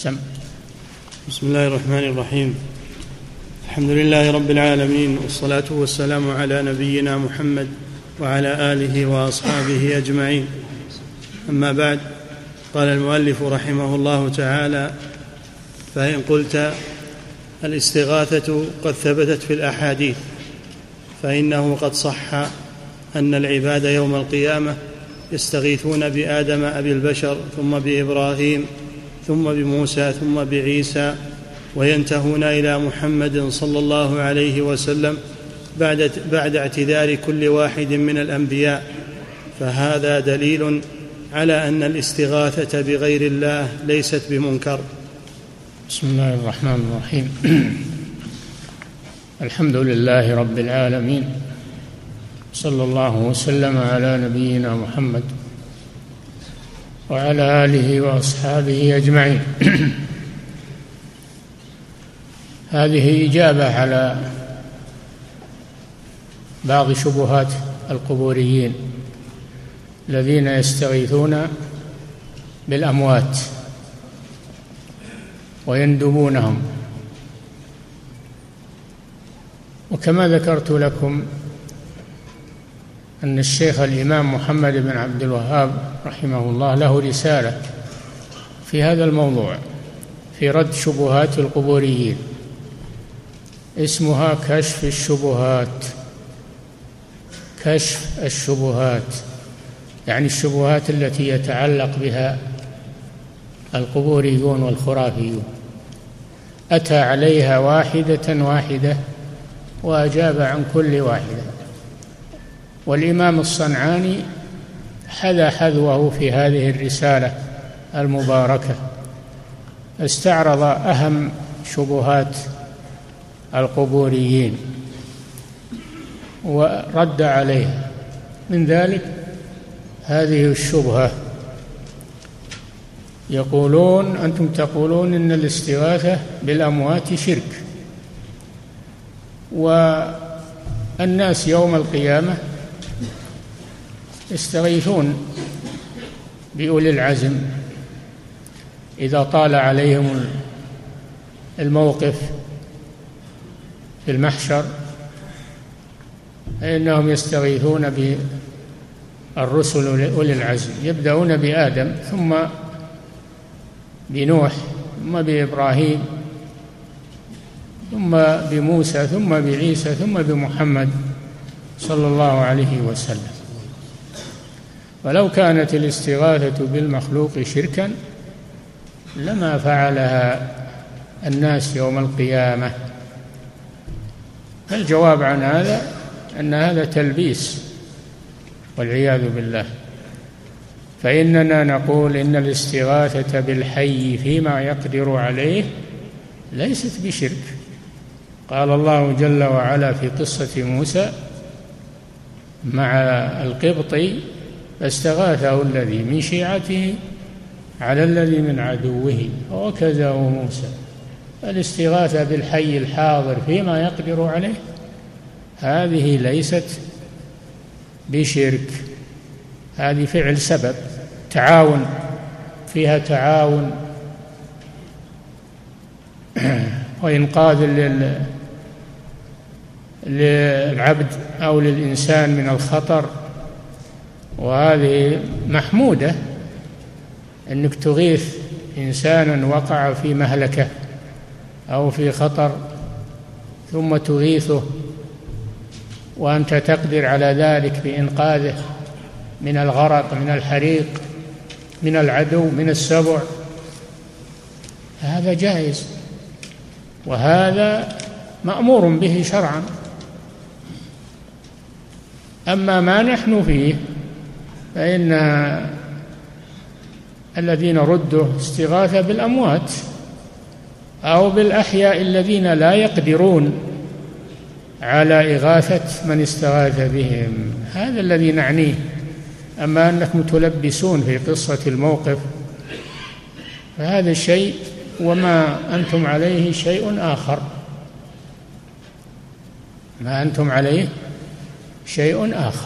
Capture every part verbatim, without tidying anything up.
سم. بسم الله الرحمن الرحيم. الحمد لله رب العالمين، والصلاة والسلام على نبينا محمد وعلى آله وأصحابه أجمعين. أما بعد، قال المؤلف رحمه الله تعالى: فإن قلت الاستغاثة قد ثبتت في الأحاديث، فإنه قد صح أن العباد يوم القيامة يستغيثون بآدم أبي البشر، ثم بإبراهيم، ثم بموسى، ثم بعيسى، وينتهون إلى محمد صلى الله عليه وسلم بعد, بعد اعتذار كل واحد من الأنبياء، فهذا دليل على أن الاستغاثة بغير الله ليست بمنكر. بسم الله الرحمن الرحيم. الحمد لله رب العالمين، صلى الله وسلم على نبينا محمد وعلى آله وأصحابه أجمعين. هذه إجابة على بعض شبهات القبوريين الذين يستغيثون بالأموات ويندبونهم. وكما ذكرت لكم أن الشيخ الإمام محمد بن عبد الوهاب رحمه الله له رسالة في هذا الموضوع، في رد شبهات القبوريين، اسمها كشف الشبهات. كشف الشبهات يعني الشبهات التي يتعلق بها القبوريون والخرافيون. أتى عليها واحدة واحدة وأجاب عن كل واحدة. والإمام الصنعاني حذا حذوه في هذه الرسالة المباركة، استعرض أهم شبهات القبوريين ورد عليها. من ذلك هذه الشبهة، يقولون: أنتم تقولون إن الاستغاثة بالأموات شرك، والناس يوم القيامة يستغيثون بأولي العزم إذا طال عليهم الموقف في المحشر، فإنهم يستغيثون بالرسل أولي العزم، يبدأون بآدم، ثم بنوح، ثم بإبراهيم، ثم بموسى، ثم بعيسى، ثم بمحمد صلى الله عليه وسلم. ولو كانت الاستغاثة بالمخلوق شركا لما فعلها الناس يوم القيامة. الجواب عن هذا أن هذا تلبيس والعياذ بالله، فإننا نقول إن الاستغاثة بالحي فيما يقدر عليه ليست بشرك. قال الله جل وعلا في قصة موسى مع القبطي: فاستغاثه الذي من شيعته على الذي من عدوه وكذا موسى. الاستغاثة بالحي الحاضر فيما يقدر عليه هذه ليست بشرك، هذه فعل سبب، تعاون، فيها تعاون وإنقاذ للعبد أو للإنسان من الخطر، وهذه محمودة، أنك تغيث إنسانا وقع في مهلكة أو في خطر ثم تغيثه وأنت تقدر على ذلك بإنقاذه من الغرق، من الحريق، من العدو، من السبع، هذا جائز، وهذا مأمور به شرعا. أما ما نحن فيه فإن الذين ردوا استغاثة بالأموات أو بالأحياء الذين لا يقدرون على إغاثة من استغاث بهم، هذا الذي نعنيه. أما أنكم تلبسون في قصة الموقف فهذا الشيء، وما أنتم عليه شيء آخر، ما أنتم عليه شيء آخر،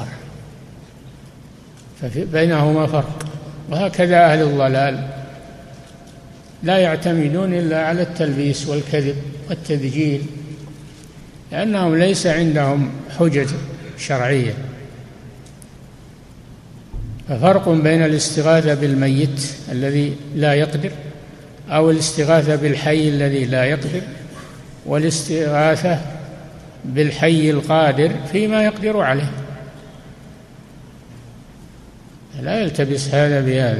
فبينهما فرق. وهكذا أهل الضلال لا يعتمدون إلا على التلبيس والكذب والتدجيل، لأنهم ليس عندهم حجج شرعية. ففرق بين الاستغاثة بالميت الذي لا يقدر، أو الاستغاثة بالحي الذي لا يقدر، والاستغاثة بالحي القادر فيما يقدر عليه. لا يلتبس هذا بهذا.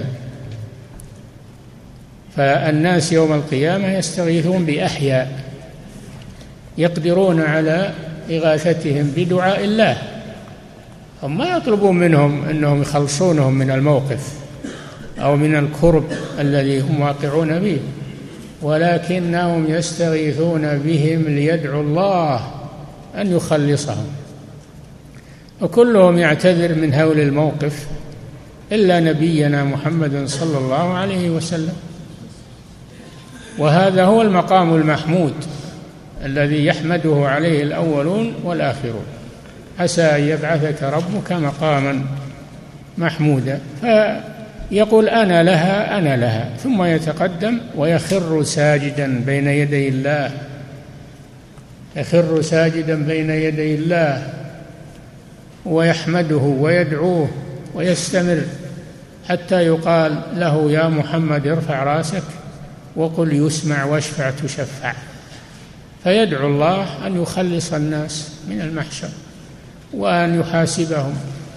فالناس يوم القيامة يستغيثون بأحياء يقدرون على إغاثتهم بدعاء الله. هم ما يطلبون منهم أنهم يخلصونهم من الموقف أو من الكرب الذي هم واقعون به، ولكنهم يستغيثون بهم ليدعوا الله أن يخلصهم. وكلهم يعتذر من هول الموقف إلا نبينا محمد صلى الله عليه وسلم. وهذا هو المقام المحمود الذي يحمده عليه الأولون والآخرون. عسى أن يبعثك ربك مقاما محمودا، فيقول أنا لها أنا لها، ثم يتقدم ويخر ساجدا بين يدي الله، يخر ساجدا بين يدي الله ويحمده ويدعوه ويستمر حتى يقال له يا محمد ارفع راسك وقل يسمع واشفع تشفع، فيدعو الله أن يخلص الناس من المحشر وأن يحاسبهم،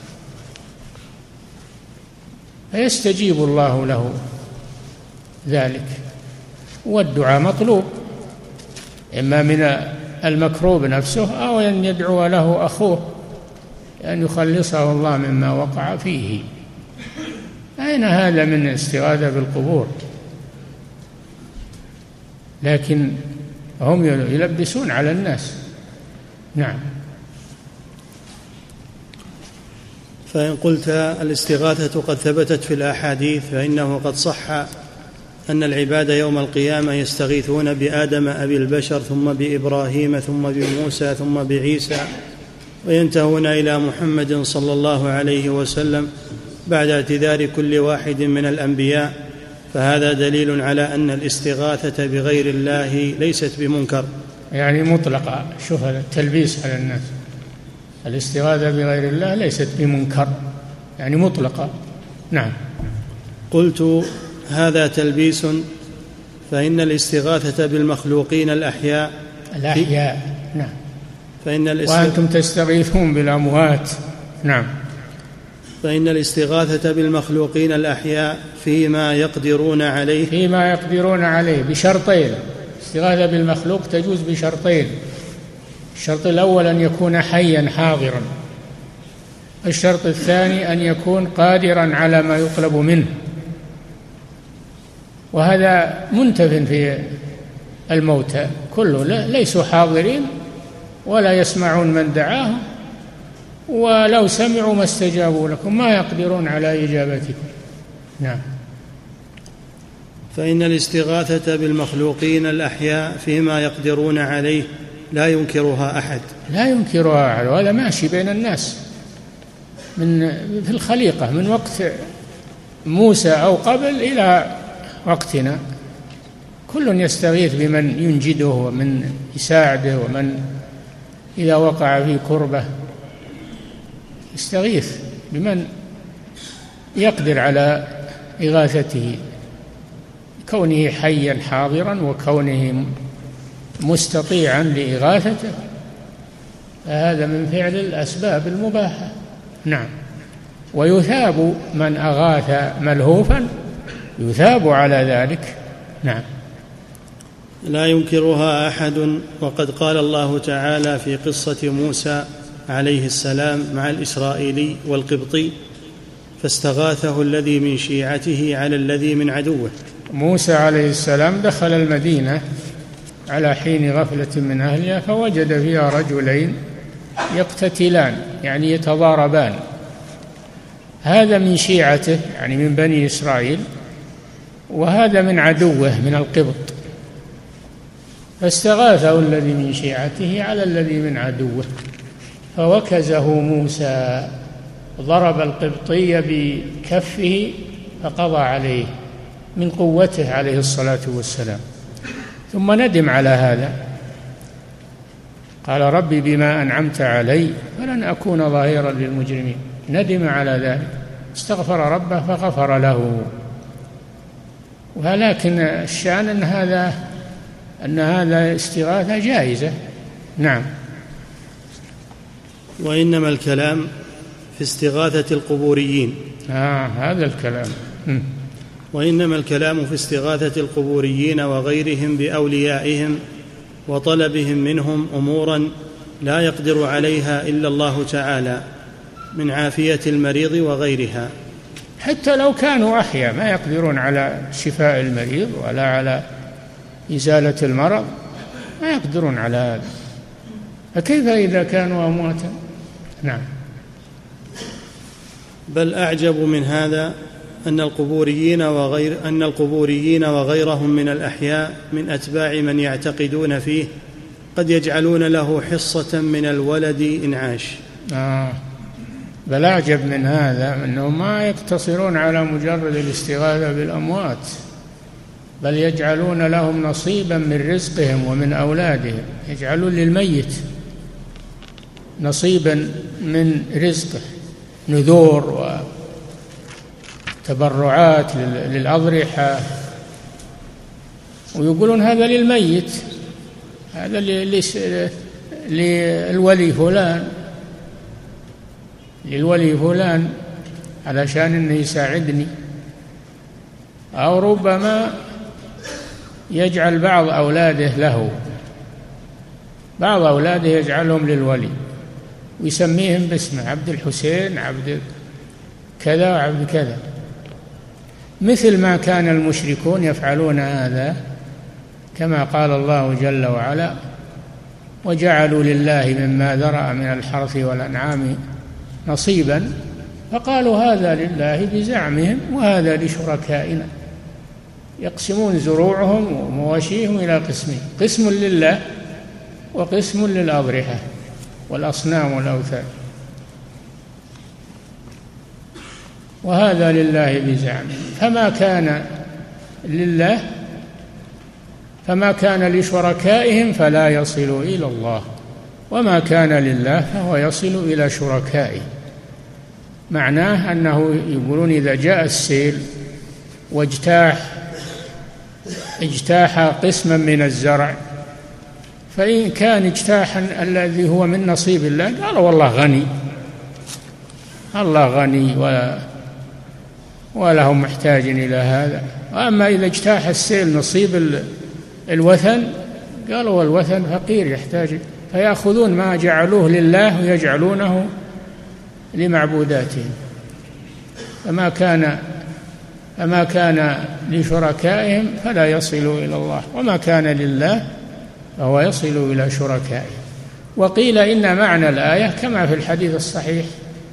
فيستجيب الله له ذلك. والدعاء مطلوب إما من المكروب نفسه أو أن يدعو له أخوه أن يخلصه الله مما وقع فيه. أين هذا من الاستغاثة بالقبور؟ لكن هم يلبسون على الناس. نعم. فإن قلت الاستغاثة قد ثبتت في الأحاديث، فإنه قد صح أن العباد يوم القيامة يستغيثون بآدم أبي البشر، ثم بإبراهيم، ثم بموسى، ثم بعيسى، وينتهون إلى محمد صلى الله عليه وسلم بعد اعتذار كل واحد من الأنبياء. فهذا دليل على أن الاستغاثة بغير الله ليست بمنكر، يعني مطلقة. شوف التلبيس على الناس، الاستغاثة بغير الله ليست بمنكر، يعني مطلقة. نعم. قلت هذا تلبيس، فإن الاستغاثة بالمخلوقين الأحياء الأحياء نعم. فإن الاستغاثة وأنتم تستغيثون بالأموات. نعم. فإن الاستغاثة بالمخلوقين الأحياء فيما يقدرون عليه فيما يقدرون عليه بشرطين. الاستغاثة بالمخلوق تجوز بشرطين: الشرط الأول أن يكون حيا حاضرا، الشرط الثاني أن يكون قادرا على ما يطلب منه. وهذا منتف في الموتى كله، ليسوا حاضرين ولا يسمعون من دعاهم، ولو سمعوا ما استجابوا لكم، ما يقدرون على إجابتكم. نعم. فإن الاستغاثة بالمخلوقين الأحياء فيما يقدرون عليه لا ينكرها أحد لا ينكرها أحد، وهذا ماشي بين الناس من في الخليقة من وقت موسى أو قبل إلى وقتنا، كل يستغيث بمن ينجده ومن يساعده، ومن إذا وقع في كربة يستغيث بمن يقدر على إغاثته، كونه حيا حاضرا وكونه مستطيعا لإغاثته، فهذا من فعل الأسباب المباحة. نعم. ويثاب من أغاث ملهوفا، يثاب على ذلك. نعم. لا ينكرها أحد. وقد قال الله تعالى في قصة موسى عليه السلام مع الإسرائيلي والقبطي: فاستغاثه الذي من شيعته على الذي من عدوه. موسى عليه السلام دخل المدينة على حين غفلة من أهلها، فوجد فيها رجلين يقتتلان، يعني يتضاربان، هذا من شيعته يعني من بني إسرائيل، وهذا من عدوه من القبط، فاستغاثه الذي من شيعته على الذي من عدوه، فوكزه موسى، ضرب القبطي بكفه فقضى عليه من قوته عليه الصلاة والسلام، ثم ندم على هذا، قال ربي بما أنعمت علي فلن أكون ظهيرا للمجرمين، ندم على ذلك، استغفر ربه فغفر له. ولكن الشأن أن هذا أن هذا استغاثة جائزة. نعم. وإنما الكلام في استغاثة القبوريين. آه هذا الكلام. م. وإنما الكلام في استغاثة القبوريين وغيرهم بأوليائهم وطلبهم منهم أمورا لا يقدر عليها إلا الله تعالى من عافية المريض وغيرها. حتى لو كانوا أحياء ما يقدرون على شفاء المريض ولا على إزالة المرض، ما يقدرون على هذا، فكيف إذا كانوا أمواتا؟ نعم. بل أعجب من هذا أن القبوريين وغير أن القبوريين وغيرهم من الأحياء من أتباع من يعتقدون فيه قد يجعلون له حصة من الولد إن عاش. آه. بل أعجب من هذا أنهم ما يقتصرون على مجرد الاستغاثة بالأموات، بل يجعلون لهم نصيبا من رزقهم ومن أولادهم، يجعلون للميت نصيبا من رزقه، نذور وتبرعات للأضرحة، ويقولون هذا للميت، هذا للولي فلان للولي فلان علشان انه يساعدني. أو ربما يجعل بعض أولاده له، بعض أولاده يجعلهم للولي ويسميهم باسمه، عبد الحسين، عبد كذا وعبد كذا، مثل ما كان المشركون يفعلون هذا، كما قال الله جل وعلا وجعلوا لله مما ذرأ من الحرث والأنعام نصيبا فقالوا هذا لله بزعمهم وهذا لشركائنا، يقسمون زروعهم ومواشيهم إلى قسمين، قسم لله وقسم للأضرحة والأصنام والأوثان، وهذا لله بزعمهم، فما كان لله فما كان لشركائهم فلا يصل إلى الله، وما كان لله فهو يصل إلى شركائه. معناه أنه يقولون إذا جاء السيل واجتاح اجتاح قسما من الزرع، فإن كان اجتاحا الذي هو من نصيب الله قال والله غني، الله غني ولا ولا هم محتاج إلى هذا. وأما إذا اجتاح السيل نصيب الوثن قالوا والوثن فقير يحتاج، فيأخذون ما جعلوه لله ويجعلونه لمعبوداتهم. فما كان فما كان لشركائهم فلا يصل إلى الله، وما كان لله فهو يصل إلى شركائه. وقيل إن معنى الآية كما في الحديث الصحيح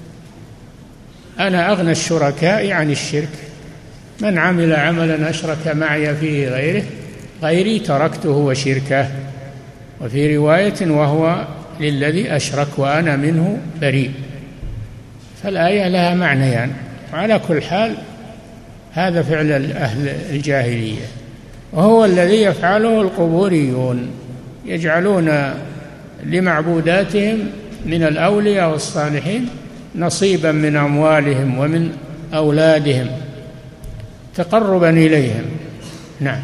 أنا أغنى الشركاء عن الشرك، من عمل عملا أشرك معي فيه غيره غيري تركته وشركه، وفي رواية وهو للذي أشرك وأنا منه بريء. فالآية لها معنيان، وعلى كل حال هذا فعل أهل الجاهلية، وهو الذي يفعله القبوريون، يجعلون لمعبوداتهم من الأولياء والصالحين نصيبا من أموالهم ومن أولادهم تقربا إليهم. نعم.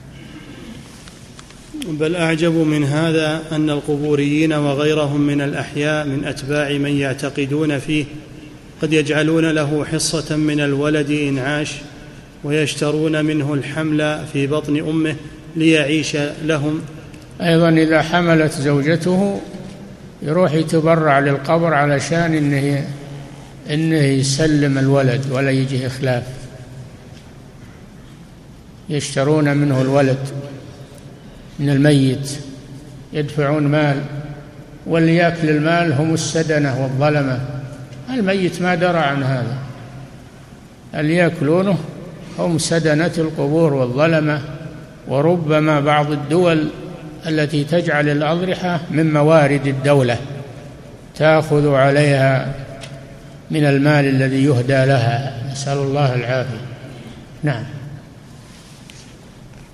بل أعجب من هذا أن القبوريين وغيرهم من الأحياء من أتباع من يعتقدون فيه قد يجعلون له حصة من الولد إن عاش، ويشترون منه الحمل في بطن أمه ليعيش لهم. أيضا إذا حملت زوجته يروح يتبرع للقبر علشان إنه, إنه يسلم الولد ولا يجي إخلاف، يشترون منه الولد من الميت، يدفعون مال، واللي يأكل المال هم السدنة والظلمة، الميت ما درى عن هذا، اللي يأكلونه هم سدنة القبور والظلمة. وربما بعض الدول التي تجعل الأضرحة من موارد الدولة تأخذ عليها من المال الذي يهدى لها، نسأل الله العافية. نعم.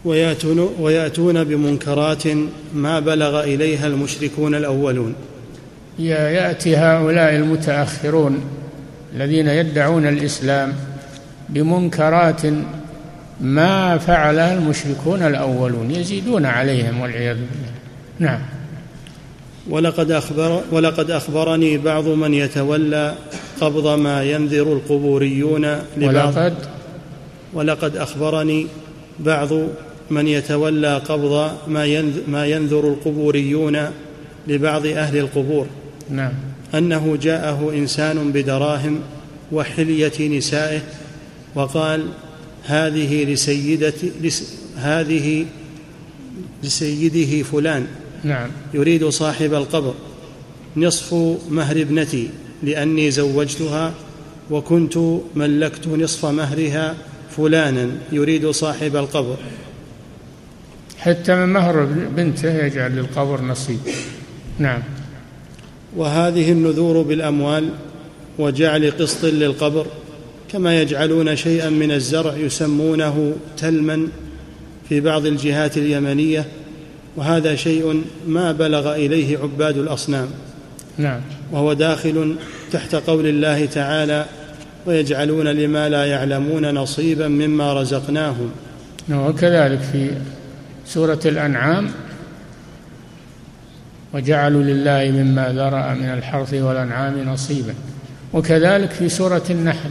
ويأتون, ويأتون بمنكرات ما بلغ إليها المشركون الأولون. يأتي هؤلاء المتأخرون الذين يدعون الإسلام بمنكرات ما فعلها المشركون الأولون، يزيدون عليهم والعياذ بالله. نعم. ولقد, أخبر ولقد أخبرني بعض من يتولى قبض ما ينذر القبوريون لبعض ولقد, ولقد أخبرني بعض من يتولى قبض ما ينذر القبوريون لبعض أهل القبور. نعم. أنه جاءه إنسان بدراهم وحلية نسائه وقال: هذه لسيدتي لس هذه لسيده فلان. نعم. يريد صاحب القبر نصف مهر ابنتي لأني زوجتها وكنت ملكت نصف مهرها فلانا، يريد صاحب القبر. حتى من مهر بنته يجعل للقبر نصيب. نعم. وهذه النذور بالأموال وجعل قسط للقبر كما يجعلون شيئا من الزرع يسمونه تلما في بعض الجهات اليمنية، وهذا شيء ما بلغ إليه عباد الأصنام. نعم. وهو داخل تحت قول الله تعالى: ويجعلون لما لا يعلمون نصيبا مما رزقناهم. وكذلك في سورة الأنعام: وجعلوا لله مما ذرأ من الحرث والأنعام نصيبا. وكذلك في سورة النحل: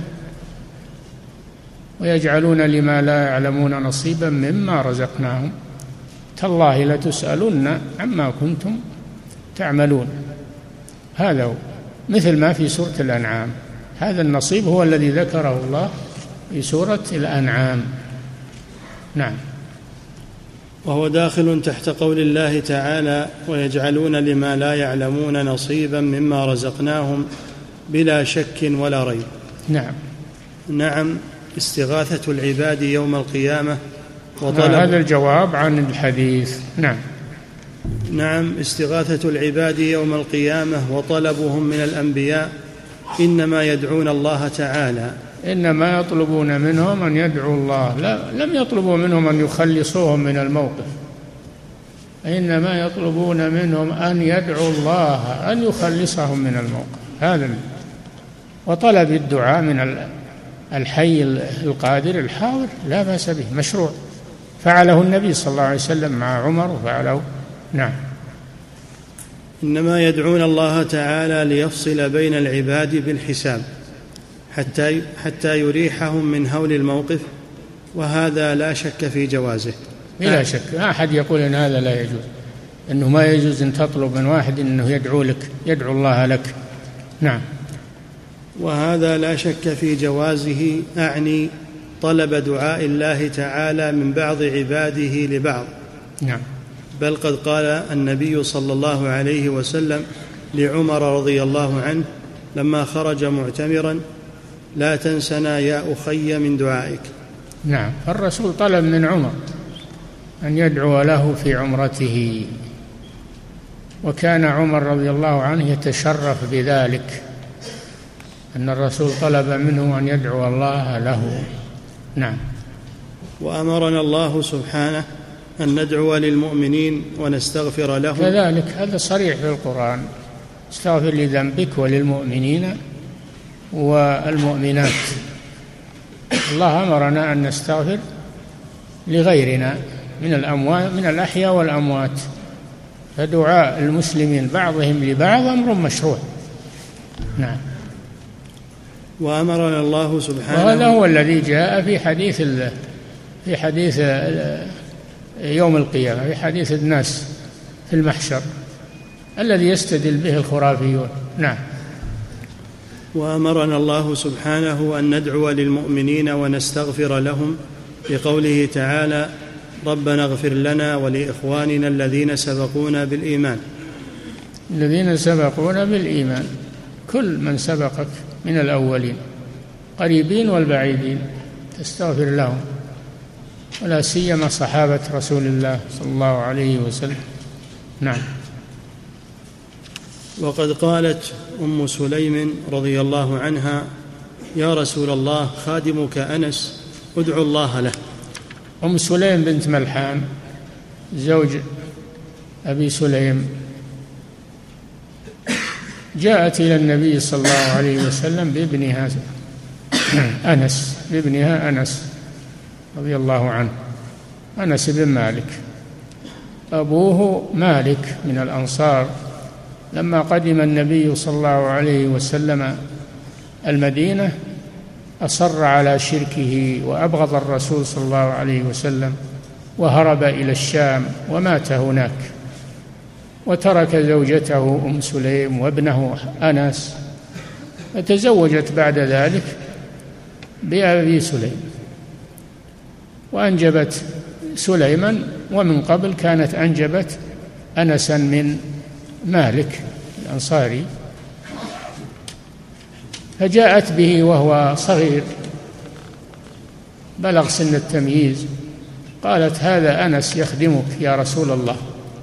ويجعلون لما لا يعلمون نصيبا مما رزقناهم تالله لتسألن عما كنتم تعملون. هذا هو مثل ما في سورة الأنعام. هذا النصيب هو الذي ذكره الله في سورة الأنعام. نعم. وهو داخل تحت قول الله تعالى: ويجعلون لما لا يعلمون نصيبا مما رزقناهم بلا شك ولا ريب. نعم. نعم. استغاثة العباد يوم القيامة وطلب هذا الجواب عن الحديث. نعم. نعم. استغاثة العباد يوم القيامة وطلبهم من الأنبياء إنما يدعون الله تعالى، إنما يطلبون منهم أن يدعوا الله، لا لم يطلبوا منهم أن يخلصوهم من الموقف، إنما يطلبون منهم أن يدعوا الله أن يخلصهم من الموقف. هذا وطلب الدعاء من الحي القادر الحاضر لا بأس به، مشروع، فعله النبي صلى الله عليه وسلم مع عمر وفعله. نعم. إنما يدعون الله تعالى ليفصل بين العباد بالحساب حتى حتى يريحهم من هول الموقف، وهذا لا شك في جوازه. بلا شك، لا أحد يقول أن هذا لا يجوز، أنه ما يجوز أن تطلب من واحد أنه يدعو لك، يدعو الله لك. نعم. وهذا لا شك في جوازه، أعني طلب دعاء الله تعالى من بعض عباده لبعض. نعم. بل قد قال النبي صلى الله عليه وسلم لعمر رضي الله عنه لما خرج معتمرا: لا تنسنا يا أخي من دعائك. نعم. الرسول طلب من عمر أن يدعو له في عمرته، وكان عمر رضي الله عنه يتشرف بذلك، أن الرسول طلب منه أن يدعو الله له. نعم. وأمرنا الله سبحانه أن ندعو للمؤمنين ونستغفر لهم، كذلك هذا صريح في القرآن: استغفر لذنبك وللمؤمنين والمؤمنات. الله أمرنا أن نستغفر لغيرنا من الأموات، من الأحياء والأموات، فدعاء المسلمين بعضهم لبعض أمر مشروع. نعم. وأمرنا الله سبحانه، وهذا هو الذي جاء في حديث في حديث يوم القيامة، في حديث الناس في المحشر الذي يستدل به الخرافيون. نعم. وأمرنا الله سبحانه أن ندعو للمؤمنين ونستغفر لهم بقوله تعالى: ربنا اغفر لنا ولإخواننا الذين سبقونا بالإيمان. الذين سبقونا بالإيمان، كل من سبقك من الأولين، قريبين والبعيدين، تستغفر لهم، ولا سيما صحابة رسول الله صلى الله عليه وسلم. نعم. وقد قالت أم سليم رضي الله عنها: يا رسول الله، خادمك أنس ادعو الله له. أم سليم بنت ملحان زوج أبي سليم جاءت إلى النبي صلى الله عليه وسلم بابنها أنس بابنها أنس رضي الله عنه، أنس بن مالك، أبوه مالك من الأنصار. لما قدم النبي صلى الله عليه وسلم المدينة أصر على شركه وأبغض الرسول صلى الله عليه وسلم وهرب إلى الشام ومات هناك، وترك زوجته أم سليم وابنه أنس، فتزوجت بعد ذلك بأبي سليم وأنجبت سليما، ومن قبل كانت أنجبت أنسا من مالك الأنصاري، فجاءت به وهو صغير بلغ سن التمييز، قالت هذا أنس يخدمك يا رسول الله،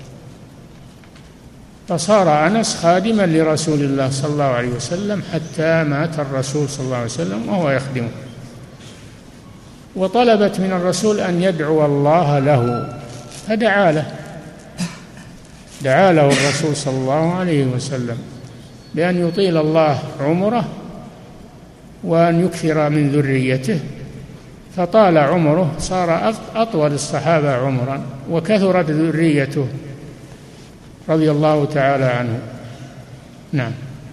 فصار أنس خادما لرسول الله صلى الله عليه وسلم حتى مات الرسول صلى الله عليه وسلم وهو يخدمه. وطلبت من الرسول أن يدعو الله له، فدعا له دعا له الرسول صلى الله عليه وسلم بأن يطيل الله عمره وأن يكثر من ذريته، فطال عمره، صار أطول الصحابة عمرا وكثرت ذريته رضي الله تعالى عنه. نعم.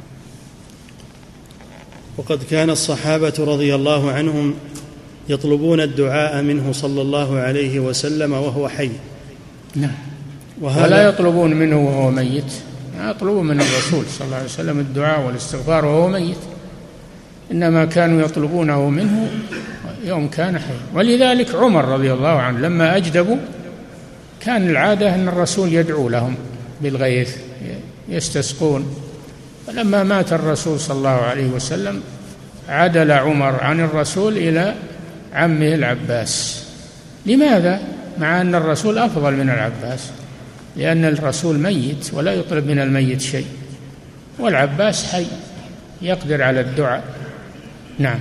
وقد كان الصحابة رضي الله عنهم يطلبون الدعاء منه صلى الله عليه وسلم وهو حي. نعم. ولا يطلبون منه وهو ميت، يطلبون من الرسول صلى الله عليه وسلم الدعاء والاستغفار وهو ميت، إنما كانوا يطلبونه منه يوم كان حي. ولذلك عمر رضي الله عنه لما أجدبوا كان العادة أن الرسول يدعو لهم بالغيث يستسقون، فلما مات الرسول صلى الله عليه وسلم عدل عمر عن الرسول إلى عمه العباس. لماذا؟ مع أن الرسول أفضل من العباس، لأن الرسول ميت ولا يطلب من الميت شيء، والعباس حي يقدر على الدعاء. نعم.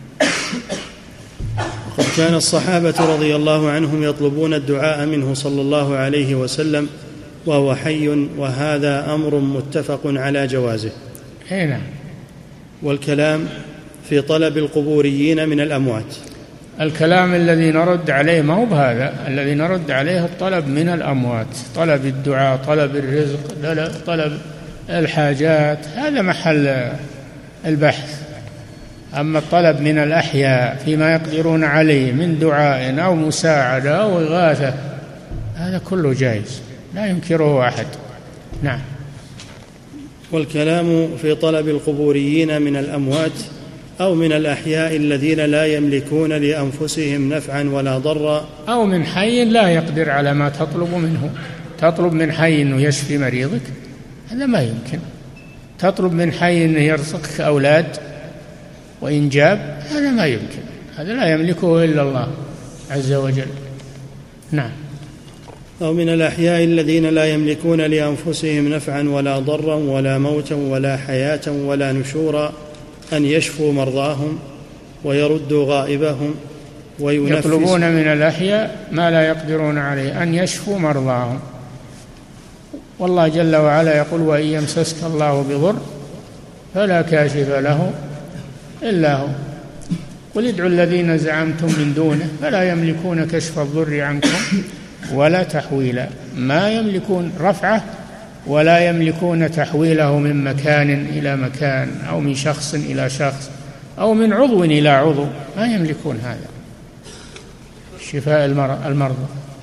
وقد كان الصحابة رضي الله عنهم يطلبون الدعاء منه صلى الله عليه وسلم وهو حي، وهذا أمر متفق على جوازه. نعم. والكلام في طلب القبوريين من الأموات، الكلام الذي نرد عليه ما هو بهذا، الذي نرد عليه الطلب من الأموات، طلب الدعاء، طلب الرزق، طلب الحاجات، هذا محل البحث. أما الطلب من الأحياء فيما يقدرون عليه من دعاء أو مساعدة أو إغاثة، هذا كله جائز لا ينكره أحد. نعم. والكلام في طلب القبوريين من الأموات أو من الأحياء الذين لا يملكون لأنفسهم نفعا ولا ضرا، أو من حي لا يقدر على ما تطلب منه. تطلب من حي أنه يشفي مريضك، هذا ما يمكن. تطلب من حي أنه يرزقك أولاد وإنجاب، هذا ما يمكن، هذا لا يملكه إلا الله عز وجل. نعم. أو من الأحياء الذين لا يملكون لأنفسهم نفعا ولا ضرا ولا موتا ولا حياة ولا نشورا، أن يشفوا مرضاهم ويردوا غائبهم وينفسوا. يطلبون من الأحياء ما لا يقدرون عليه، أن يشفوا مرضاهم. والله جل وعلا يقول وإن يمسسك الله بضر فلا كاشف له إلا هو، قل ادعوا الذين زعمتم من دونه فلا يملكون كشف الضر عنكم ولا تحويلا. ما يملكون رفعه ولا يملكون تحويله من مكان إلى مكان أو من شخص إلى شخص أو من عضو إلى عضو، ما يملكون هذا، شفاء المرضى.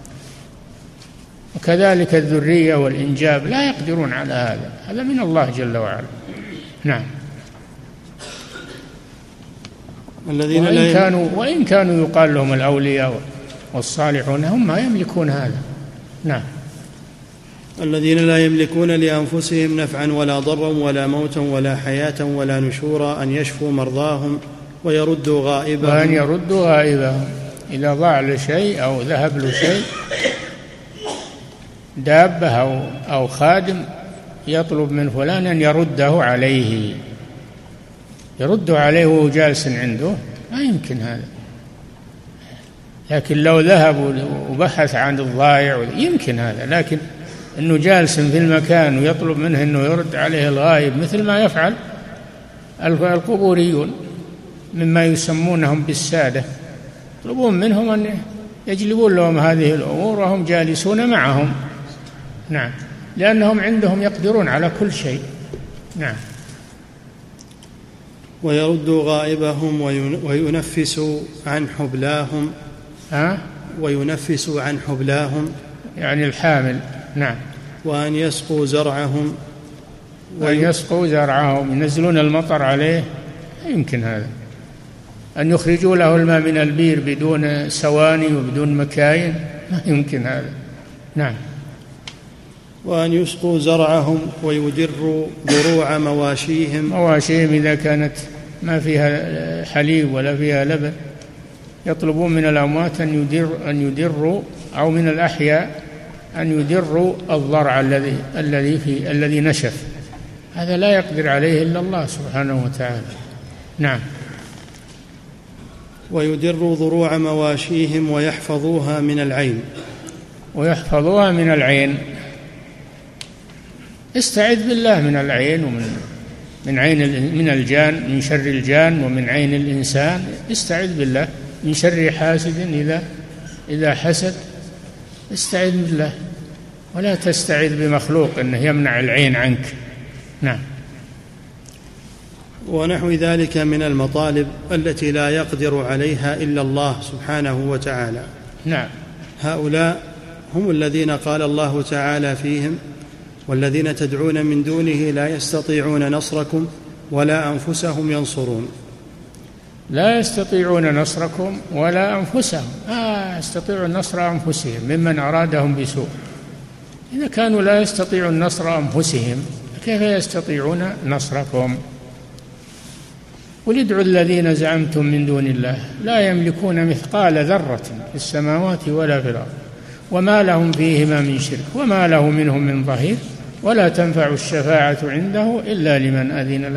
وكذلك الذرية والإنجاب لا يقدرون على هذا، هذا من الله جل وعلا. نعم. الذين وإن كانوا, وإن كانوا يقال لهم الأولياء والصالحون هم ما يملكون هذا. نعم. الذين لا يملكون لأنفسهم نفعا ولا ضرا ولا موتا ولا حياة ولا نشورا، أن يشفوا مرضاهم ويردوا غائبهم. وأن يردوا غائبهم، إذا ضاع له شيء أو ذهب له شيء، دابة أو, أو خادم، يطلب من فلان أن يرده عليه، يرده عليه وهو جالس عنده، ما يمكن هذا. لكن لو ذهب وبحث عن الضائع يمكن هذا، لكن أنه جالس في المكان ويطلب منه أنه يرد عليه الغائب مثل ما يفعل القبوريون مما يسمونهم بالسادة، يطلبون منهم أن يجلبون لهم هذه الأمور وهم جالسون معهم. نعم، لأنهم عندهم يقدرون على كل شيء. نعم. ويرد غائبهم وينفس عن حبلاهم. ها؟ وينفس عن حبلاهم يعني الحامل. نعم. وأن يسقوا زرعهم وأن يسقوا زرعهم، ينزلون المطر عليه، يمكن هذا. أن يخرجوا له الماء من البير بدون سواني وبدون مكاين، ما يمكن هذا. نعم. وأن يسقوا زرعهم ويدروا ضروع مواشيهم. مواشيهم إذا كانت ما فيها حليب ولا فيها لبن، يطلبون من الأموات أن يدر أن يدروا، أو من الأحياء أن يدروا الضرع الذي الذي في الذي نشف، هذا لا يقدر عليه إلا الله سبحانه وتعالى. نعم. ويدروا ضروع مواشيهم ويحفظوها من العين. ويحفظوها من العين، استعذ بالله من العين ومن من عين من الجان، من شر الجان ومن عين الإنسان، استعذ بالله من شر حاسد إذا إذا حسد، استعذ بالله، ولا تستعذ بمخلوق أنه يمنع العين عنك. نعم. ونحو ذلك من المطالب التي لا يقدر عليها إلا الله سبحانه وتعالى. نعم. هؤلاء هم الذين قال الله تعالى فيهم: والذين تدعون من دونه لا يستطيعون نصركم ولا أنفسهم ينصرون. لا يستطيعون نصركم ولا أنفسهم، آه يستطيعون نصر أنفسهم ممن أرادهم بسوء. إذا كانوا لا يستطيعون نصر أنفسهم كيف يستطيعون نصركم؟ قل ادعوا الذين زعمتم من دون الله لا يملكون مثقال ذرة في السماوات ولا في الأرض وما لهم فيهما من شرك وما له منهم من ظهير ولا تنفع الشفاعة عنده إلا لمن أذن له.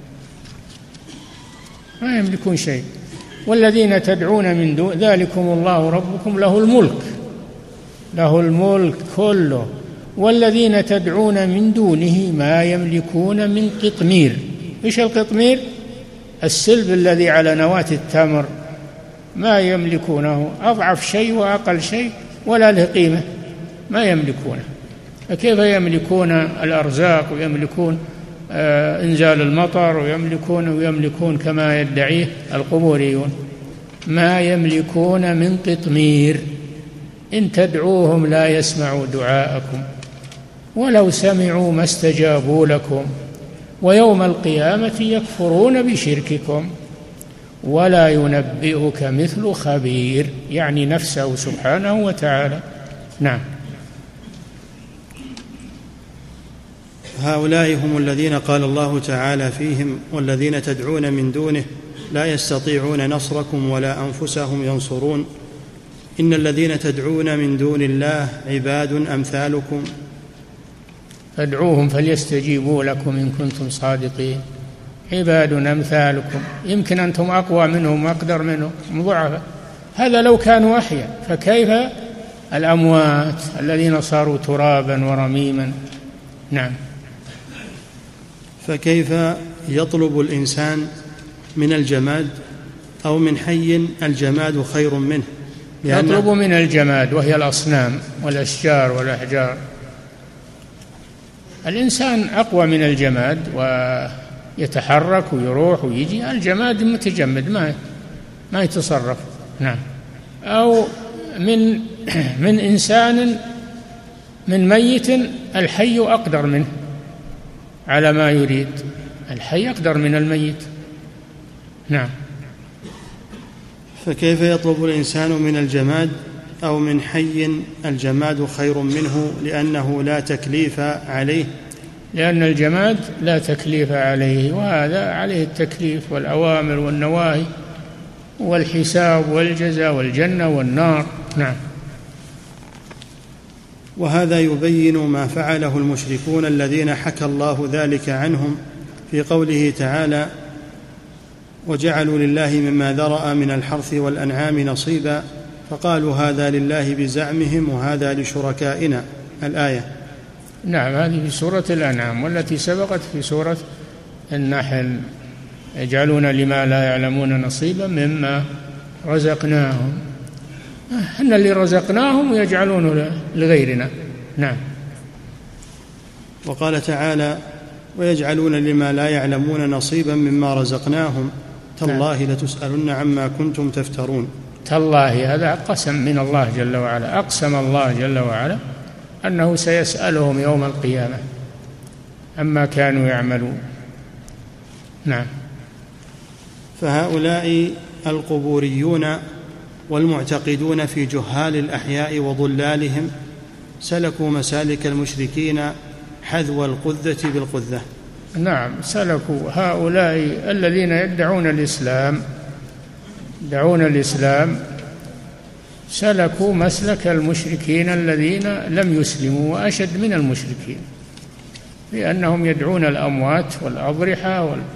ما يملكون شيء. والذين تدعون من دون ذلكم الله ربكم له الملك، له الملك كله. والذين تدعون من دونه ما يملكون من قطمير. إيش القطمير؟ السلب الذي على نواة التمر، ما يملكونه، أضعف شيء وأقل شيء ولا له قيمة، ما يملكونه. فكيف يملكون الأرزاق ويملكون آه إنزال المطر ويملكون ويملكون كما يدعيه القبوريون؟ ما يملكون من قطمير. إن تدعوهم لا يسمعوا دعاءكم ولو سمعوا ما استجابوا لكم ويوم القيامة يكفرون بشرككم ولا ينبئك مثل خبير، يعني نفسه سبحانه وتعالى. نعم. هؤلاء هم الذين قال الله تعالى فيهم: والذين تدعون من دونه لا يستطيعون نصركم ولا أنفسهم ينصرون. إن الذين تدعون من دون الله عباد أمثالكم فادعوهم فليستجيبوا لكم إن كنتم صادقين. عباد أمثالكم، يمكن أنتم أقوى منهم وأقدر منهم ضعفاء، هذا لو كانوا أحياء، فكيف الأموات الذين صاروا ترابا ورميما؟ نعم. فكيف يطلب الإنسان من الجماد أو من حي الجماد خير منه؟ يطلب من الجماد وهي الأصنام والأشجار والأحجار. الإنسان أقوى من الجماد ويتحرك ويروح ويجي، الجماد متجمد ما ما يتصرف. نعم. أو من من إنسان من ميت، الحي أقدر منه على ما يريد، الحي أقدر من الميت. نعم. فكيف يطلب الإنسان من الجماد أو من حي الجماد خير منه لأنه لا تكليف عليه؟ لأن الجماد لا تكليف عليه، وهذا عليه التكليف والأوامر والنواهي والحساب والجزاء والجنة والنار. نعم. وهذا يبين ما فعله المشركون الذين حكى الله ذلك عنهم في قوله تعالى: وجعلوا لله مما ذرأ من الحرث والأنعام نصيبا فقالوا هذا لله بزعمهم وهذا لشركائنا. الآية. نعم، هذه في سورة الأنعام، والتي سبقت في سورة النحل: يجعلون لما لا يعلمون نصيبا مما رزقناهم. احنا اللي رزقناهم ويجعلونه لغيرنا. نعم. وقال تعالى: ويجعلون لما لا يعلمون نصيبا مما رزقناهم تالله لتسألن عما كنتم تفترون. تالله هذا قسم من الله جل وعلا، أقسم الله جل وعلا أنه سيسألهم يوم القيامة عما كانوا يعملون. نعم. فهؤلاء القبوريون والمعتقدون في جهال الأحياء وضلالهم سلكوا مسالك المشركين حذو القذة بالقذة. نعم، سلكوا هؤلاء الذين يدعون الإسلام يدعون الإسلام سلكوا مسلك المشركين الذين لم يسلموا، وأشد من المشركين، لأنهم يدعون الأموات والأضرحة وال...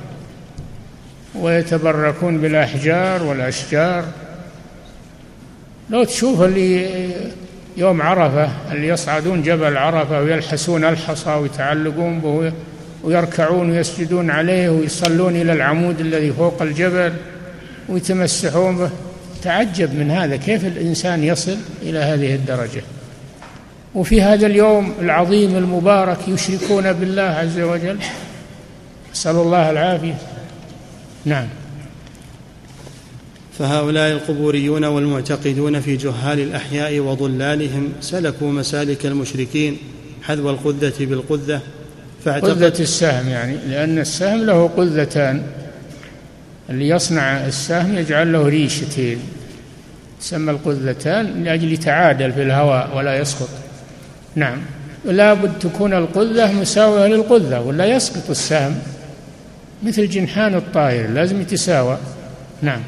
ويتبركون بالأحجار والأشجار. لو تشوف اللي يوم عرفة اللي يصعدون جبل عرفة ويلحسون الحصى ويتعلقون به ويركعون ويسجدون عليه ويصلون إلى العمود الذي فوق الجبل ويتمسحون به، تعجب من هذا، كيف الإنسان يصل إلى هذه الدرجة؟ وفي هذا اليوم العظيم المبارك يشركون بالله عز وجل، نسأل الله العافية. نعم. فهؤلاء القبوريون والمعتقدون في جهال الأحياء وضلالهم سلكوا مسالك المشركين حذو القذة بالقذة. قذة السهم، يعني لأن السهم له قذتان، اللي يصنع السهم يجعل له ريشتين تسمى القذتان لأجل يتعادل في الهواء ولا يسقط. نعم، لا بد تكون القذة مساوية للقذة ولا يسقط السهم، مثل جنحان الطائر لازم يتساوى. نعم.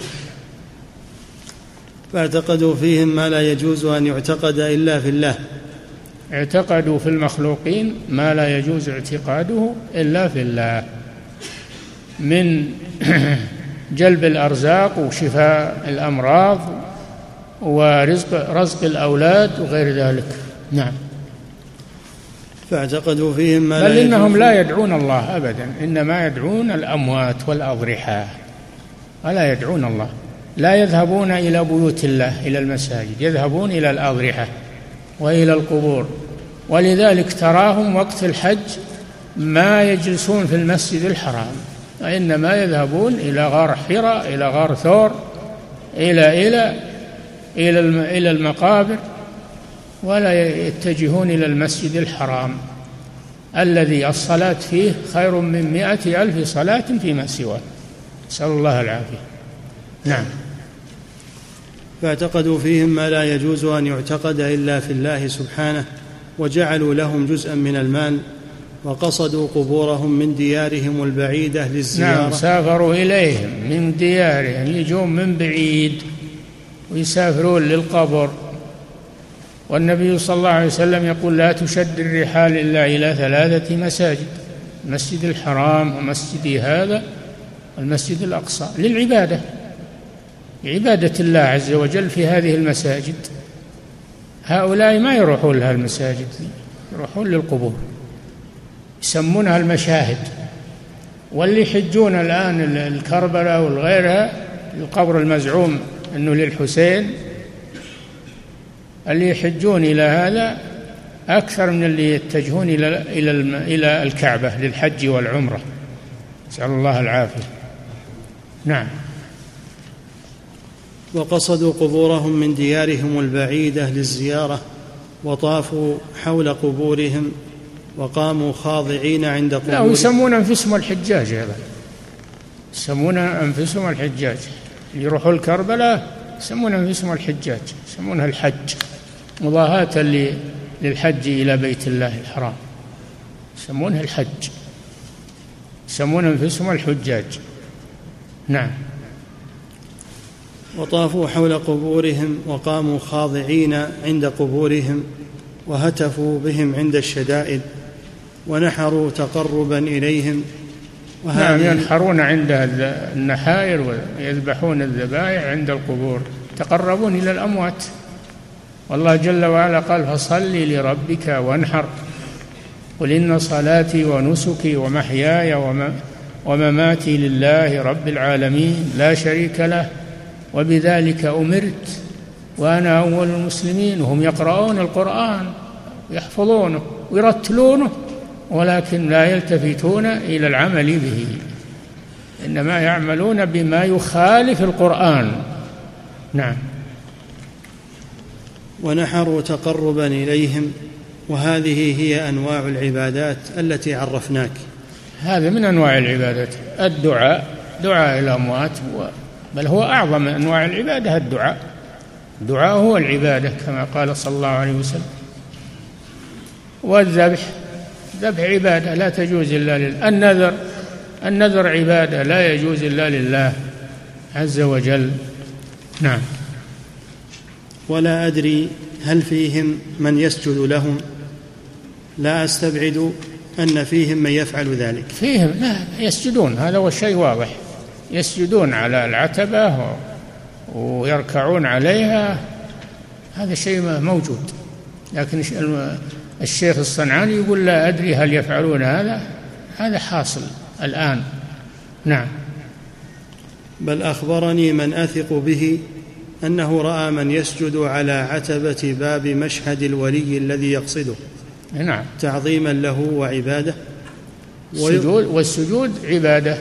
فاعتقدوا فيهم ما لا يجوز أن يعتقد إلا في الله. اعتقدوا في المخلوقين ما لا يجوز اعتقاده إلا في الله، من جلب الأرزاق وشفاء الأمراض ورزق رزق الأولاد وغير ذلك. نعم. فاعتقدوا فيهم ما لا بل يجوز. إنهم لا يدعون الله أبدا، إنما يدعون الأموات والأضرحة ولا يدعون الله. لا يذهبون إلى بيوت الله إلى المساجد، يذهبون إلى الأضرحة وإلى القبور. ولذلك تراهم وقت الحج ما يجلسون في المسجد الحرام، وإنما يذهبون إلى غار حراء، إلى غار ثور، إلى إلى إلى إلى المقابر، ولا يتجهون إلى المسجد الحرام الذي الصلاة فيه خير من مائة ألف صلاة فيما سواه، نسأل الله العافية. نعم. فاعتقدوا فيهم ما لا يجوز أن يعتقد إلا في الله سبحانه، وجعلوا لهم جزءا من المال، وقصدوا قبورهم من ديارهم البعيدة للزيارة. نعم، سافروا إليهم من ديارهم، يجون من بعيد ويسافرون للقبر. والنبي صلى الله عليه وسلم يقول: لا تشد الرحال إلا إلى ثلاثة مساجد: المسجد الحرام ومسجدي هذا والمسجد الأقصى، للعبادة، عبادة الله عز وجل في هذه المساجد. هؤلاء ما يروحون لها المساجد، يروحون للقبور، يسمونها المشاهد. واللي يحجون الآن الكربلاء والغيرها، القبر المزعوم أنه للحسين، اللي يحجون إلى هذا أكثر من اللي يتجهون إلى إلى إلى الكعبة للحج والعمرة، نسأل الله العافية. نعم. وقصدوا قبورهم من ديارهم البعيدة للزيارة، وطافوا حول قبورهم، وقاموا خاضعين عند قبورهم. لا، يسمون أنفسهم الحجاج، هذا يسمون أنفسهم الحجاج، يروحوا الكربلاء يسمون أنفسهم الحجاج، يسمونها الحج، مضاهاة للحج إلى بيت الله الحرام، يسمونها الحج، يسمون أنفسهم الحجاج. نعم. وطافوا حول قبورهم، وقاموا خاضعين عند قبورهم، وهتفوا بهم عند الشدائد، ونحروا تقربا إليهم. نعم، ينحرون عند النحائر ويذبحون الذبائح عند القبور يتقربون إلى الأموات. والله جل وعلا قال فصل لربك وانحر قل إن صلاتي ونسكي ومحياي ومماتي لله رب العالمين لا شريك له وبذلك أمرت وأنا أول المسلمين. وهم يقرؤون القرآن ويحفظونه ويرتلونه ولكن لا يلتفتون إلى العمل به، إنما يعملون بما يخالف القرآن. نعم. ونحروا تقربا إليهم، وهذه هي أنواع العبادات التي عرفناك. هذا من أنواع العبادات الدعاء، دعاء الأموات، بل هو أعظم أنواع العبادة الدعاء. الدعاء هو العبادة كما قال صلى الله عليه وسلم. والذبح، ذبح عبادة لا تجوز إلا لله. النذر، النذر عبادة لا يجوز إلا لله عز وجل. نعم. ولا أدري هل فيهم من يسجد لهم، لا أستبعد أن فيهم من يفعل ذلك. فيهم لا يسجدون، هذا هو الشيء واضح، يسجدون على العتبة ويركعون عليها، هذا شيء موجود. لكن الشيخ الصنعاني يقول لا أدري هل يفعلون هذا، هذا حاصل الآن. نعم. بل أخبرني من أثق به أنه رأى من يسجد على عتبة باب مشهد الولي الذي يقصده. نعم. تعظيما له وعبادة. السجود، والسجود عبادة،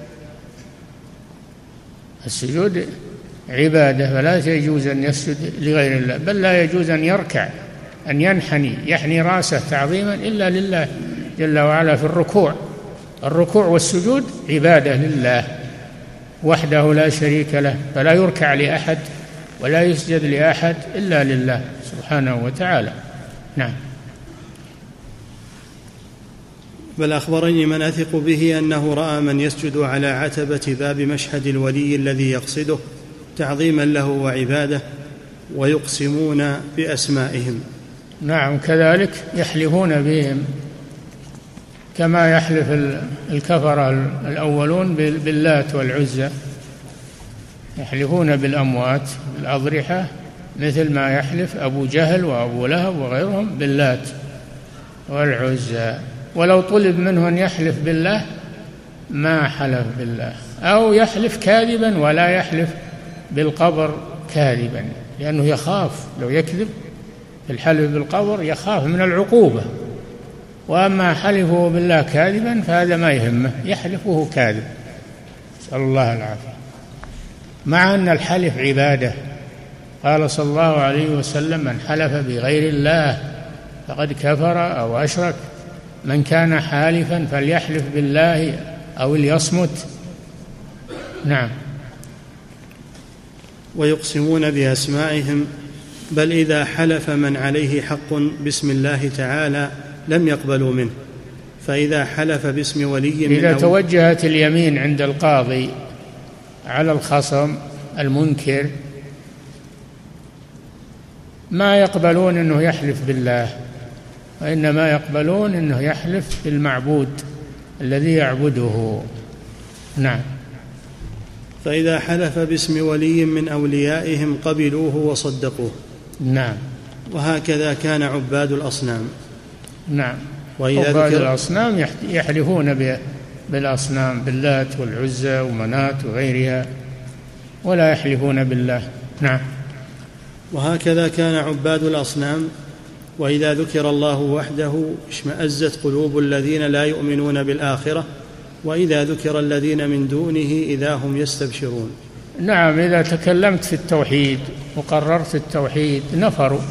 السجود عبادة، فلا يجوز أن يسجد لغير الله، بل لا يجوز أن يركع، أن ينحني يحني رأسه تعظيما إلا لله جل وعلا في الركوع. الركوع والسجود عبادة لله وحده لا شريك له، فلا يركع لأحد ولا يسجد لأحد إلا لله سبحانه وتعالى. نعم. بل أخبرني من أثق به أنه رأى من يسجد على عتبة باب مشهد الولي الذي يقصده تعظيما له وعبادة، ويقسمون بأسمائهم. نعم، كذلك يحلفون بهم كما يحلف الكفرة الأولون باللات والعزى، يحلفون بالأموات بالأضرحة مثل ما يحلف أبو جهل وأبو لهب وغيرهم باللات والعزى. ولو طلب منه أن يحلف بالله ما حلف بالله، أو يحلف كاذبا ولا يحلف بالقبر كاذبا، لأنه يخاف لو يكذب في الحلف بالقبر يخاف من العقوبة. وأما حلفه بالله كاذبا فهذا ما يهمه، يحلفه كاذب، نسأل الله العافية، مع أن الحلف عبادة. قال صلى الله عليه وسلم من حلف بغير الله فقد كفر أو أشرك، من كان حالفا فليحلف بالله أو ليصمت. نعم. ويقسمون بأسمائهم، بل إذا حلف من عليه حق باسم الله تعالى لم يقبلوا منه، فإذا حلف باسم ولي من إذا توجهت اليمين عند القاضي على الخصم المنكر ما يقبلون أنه يحلف بالله، وإنما يقبلون أنه يحلف بالمعبود الذي يعبده. نعم. فإذا حلف باسم ولي من أوليائهم قبلوه وصدقوه. نعم. وهكذا كان عباد الأصنام. نعم. عباد الأصنام يحلفون بالأصنام باللات والعزى ومنات وغيرها ولا يحلفون بالله. نعم. وهكذا كان عباد الأصنام، وإذا ذكر الله وحده اشمأزت قلوب الذين لا يؤمنون بالآخرة، وإذا ذكر الذين من دونه إذا هم يستبشرون. نعم. إذا تكلمت في التوحيد وقررت التوحيد نفروا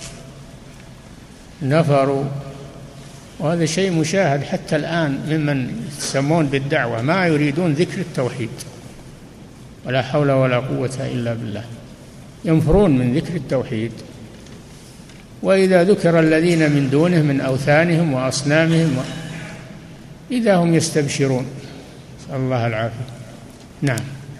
نفروا وهذا شيء مشاهد حتى الآن ممن يسمون بالدعوة، ما يريدون ذكر التوحيد، ولا حول ولا قوة إلا بالله، ينفرون من ذكر التوحيد. وإذا ذكر الذين من دونه من أوثانهم وأصنامهم إذا هم يستبشرون، نسأل الله العافية. نعم.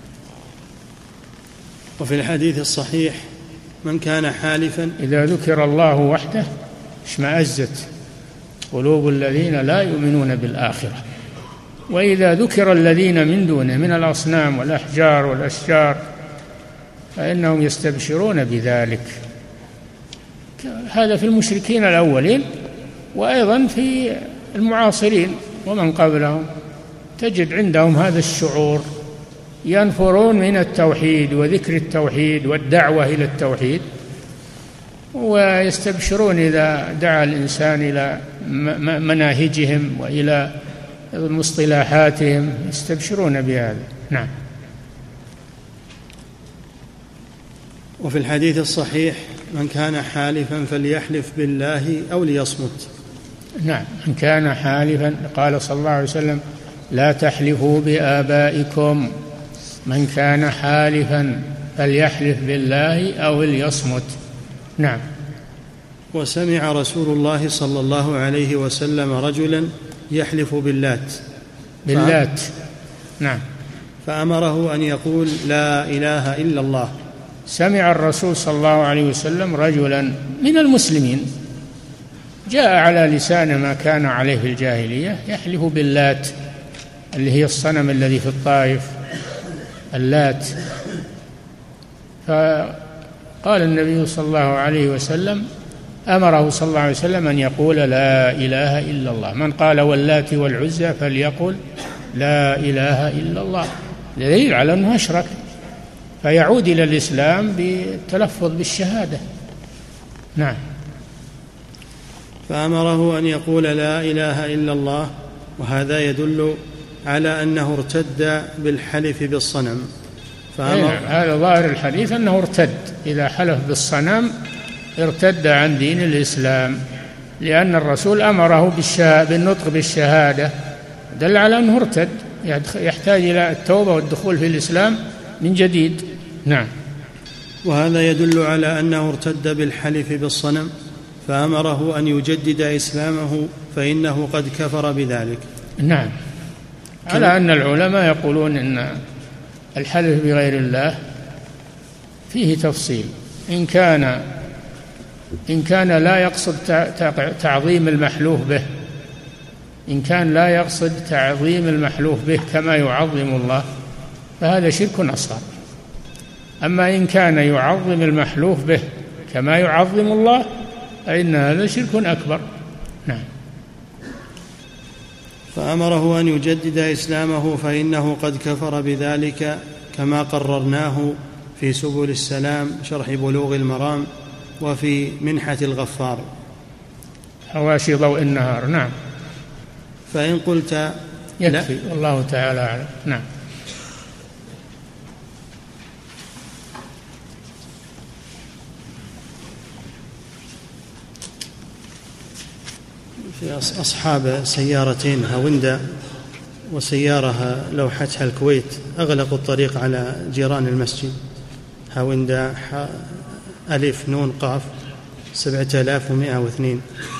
وفي الحديث الصحيح من كان حالفا إذا ذكر الله وحده اشمأزت قلوب الذين لا يؤمنون بالآخرة، وإذا ذكر الذين من دونه من الأصنام والأحجار والأشجار فإنهم يستبشرون بذلك. هذا في المشركين الأولين، وأيضا في المعاصرين ومن قبلهم تجد عندهم هذا الشعور، ينفرون من التوحيد وذكر التوحيد والدعوة إلى التوحيد، ويستبشرون إذا دعا الإنسان إلى مناهجهم وإلى مصطلحاتهم، يستبشرون بهذا. نعم. وفي الحديث الصحيح: من كان حالفا فليحلف بالله أو ليصمت. نعم، من كان حالفا، قال صلى الله عليه وسلم: لا تحلفوا بآبائكم، من كان حالفا فليحلف بالله أو ليصمت. نعم. وسمع رسول الله صلى الله عليه وسلم رجلا يحلف باللات باللات نعم، فأمره أن يقول: لا إله إلا الله. سمع الرسول صلى الله عليه وسلم رجلا من المسلمين جاء على لسان ما كان عليه في الجاهلية يحلف باللات، اللي هي الصنم الذي في الطائف، اللات. فقال النبي صلى الله عليه وسلم، أمره صلى الله عليه وسلم أن يقول: لا إله إلا الله. من قال واللات والعزى فليقل: لا إله إلا الله. دليل على أنه أشرك، فيعود إلى الإسلام بالتلفظ بالشهادة. نعم. فأمره أن يقول: لا إله إلا الله، وهذا يدل على أنه ارتد بالحلف بالصنم. فأمر... هذا ظاهر الحديث أنه ارتد، إذا حلف بالصنم ارتد عن دين الإسلام، لأن الرسول أمره بالشهادة، بالنطق بالشهادة، دل على أنه ارتد، يحتاج إلى التوبة والدخول في الإسلام من جديد. نعم. وهذا يدل على أنه ارتد بالحلف بالصنم، فأمره أن يجدد إسلامه فإنه قد كفر بذلك. نعم. على أن العلماء يقولون إن الحلف بغير الله فيه تفصيل، إن كان إن كان لا يقصد تعظيم المحلوف به، إن كان لا يقصد تعظيم المحلوف به كما يعظم الله فهذا شرك أصغر. أما إن كان يعظم المحلوف به كما يعظم الله فإن هذا شرك أكبر. نعم. فأمره أن يجدد إسلامه فإنه قد كفر بذلك، كما قررناه في سبل السلام شرح بلوغ المرام وفي منحة الغفار حواشي ضوء النهار. نعم. فإن قلت يكفي، والله تعالى أعلم. نعم. في أصحاب سيارتين هاوندا وسيارة لوحتها الكويت أغلقوا الطريق على جيران المسجد، هاوندا ألف نون قاف سبعة آلاف ومائة واثنين.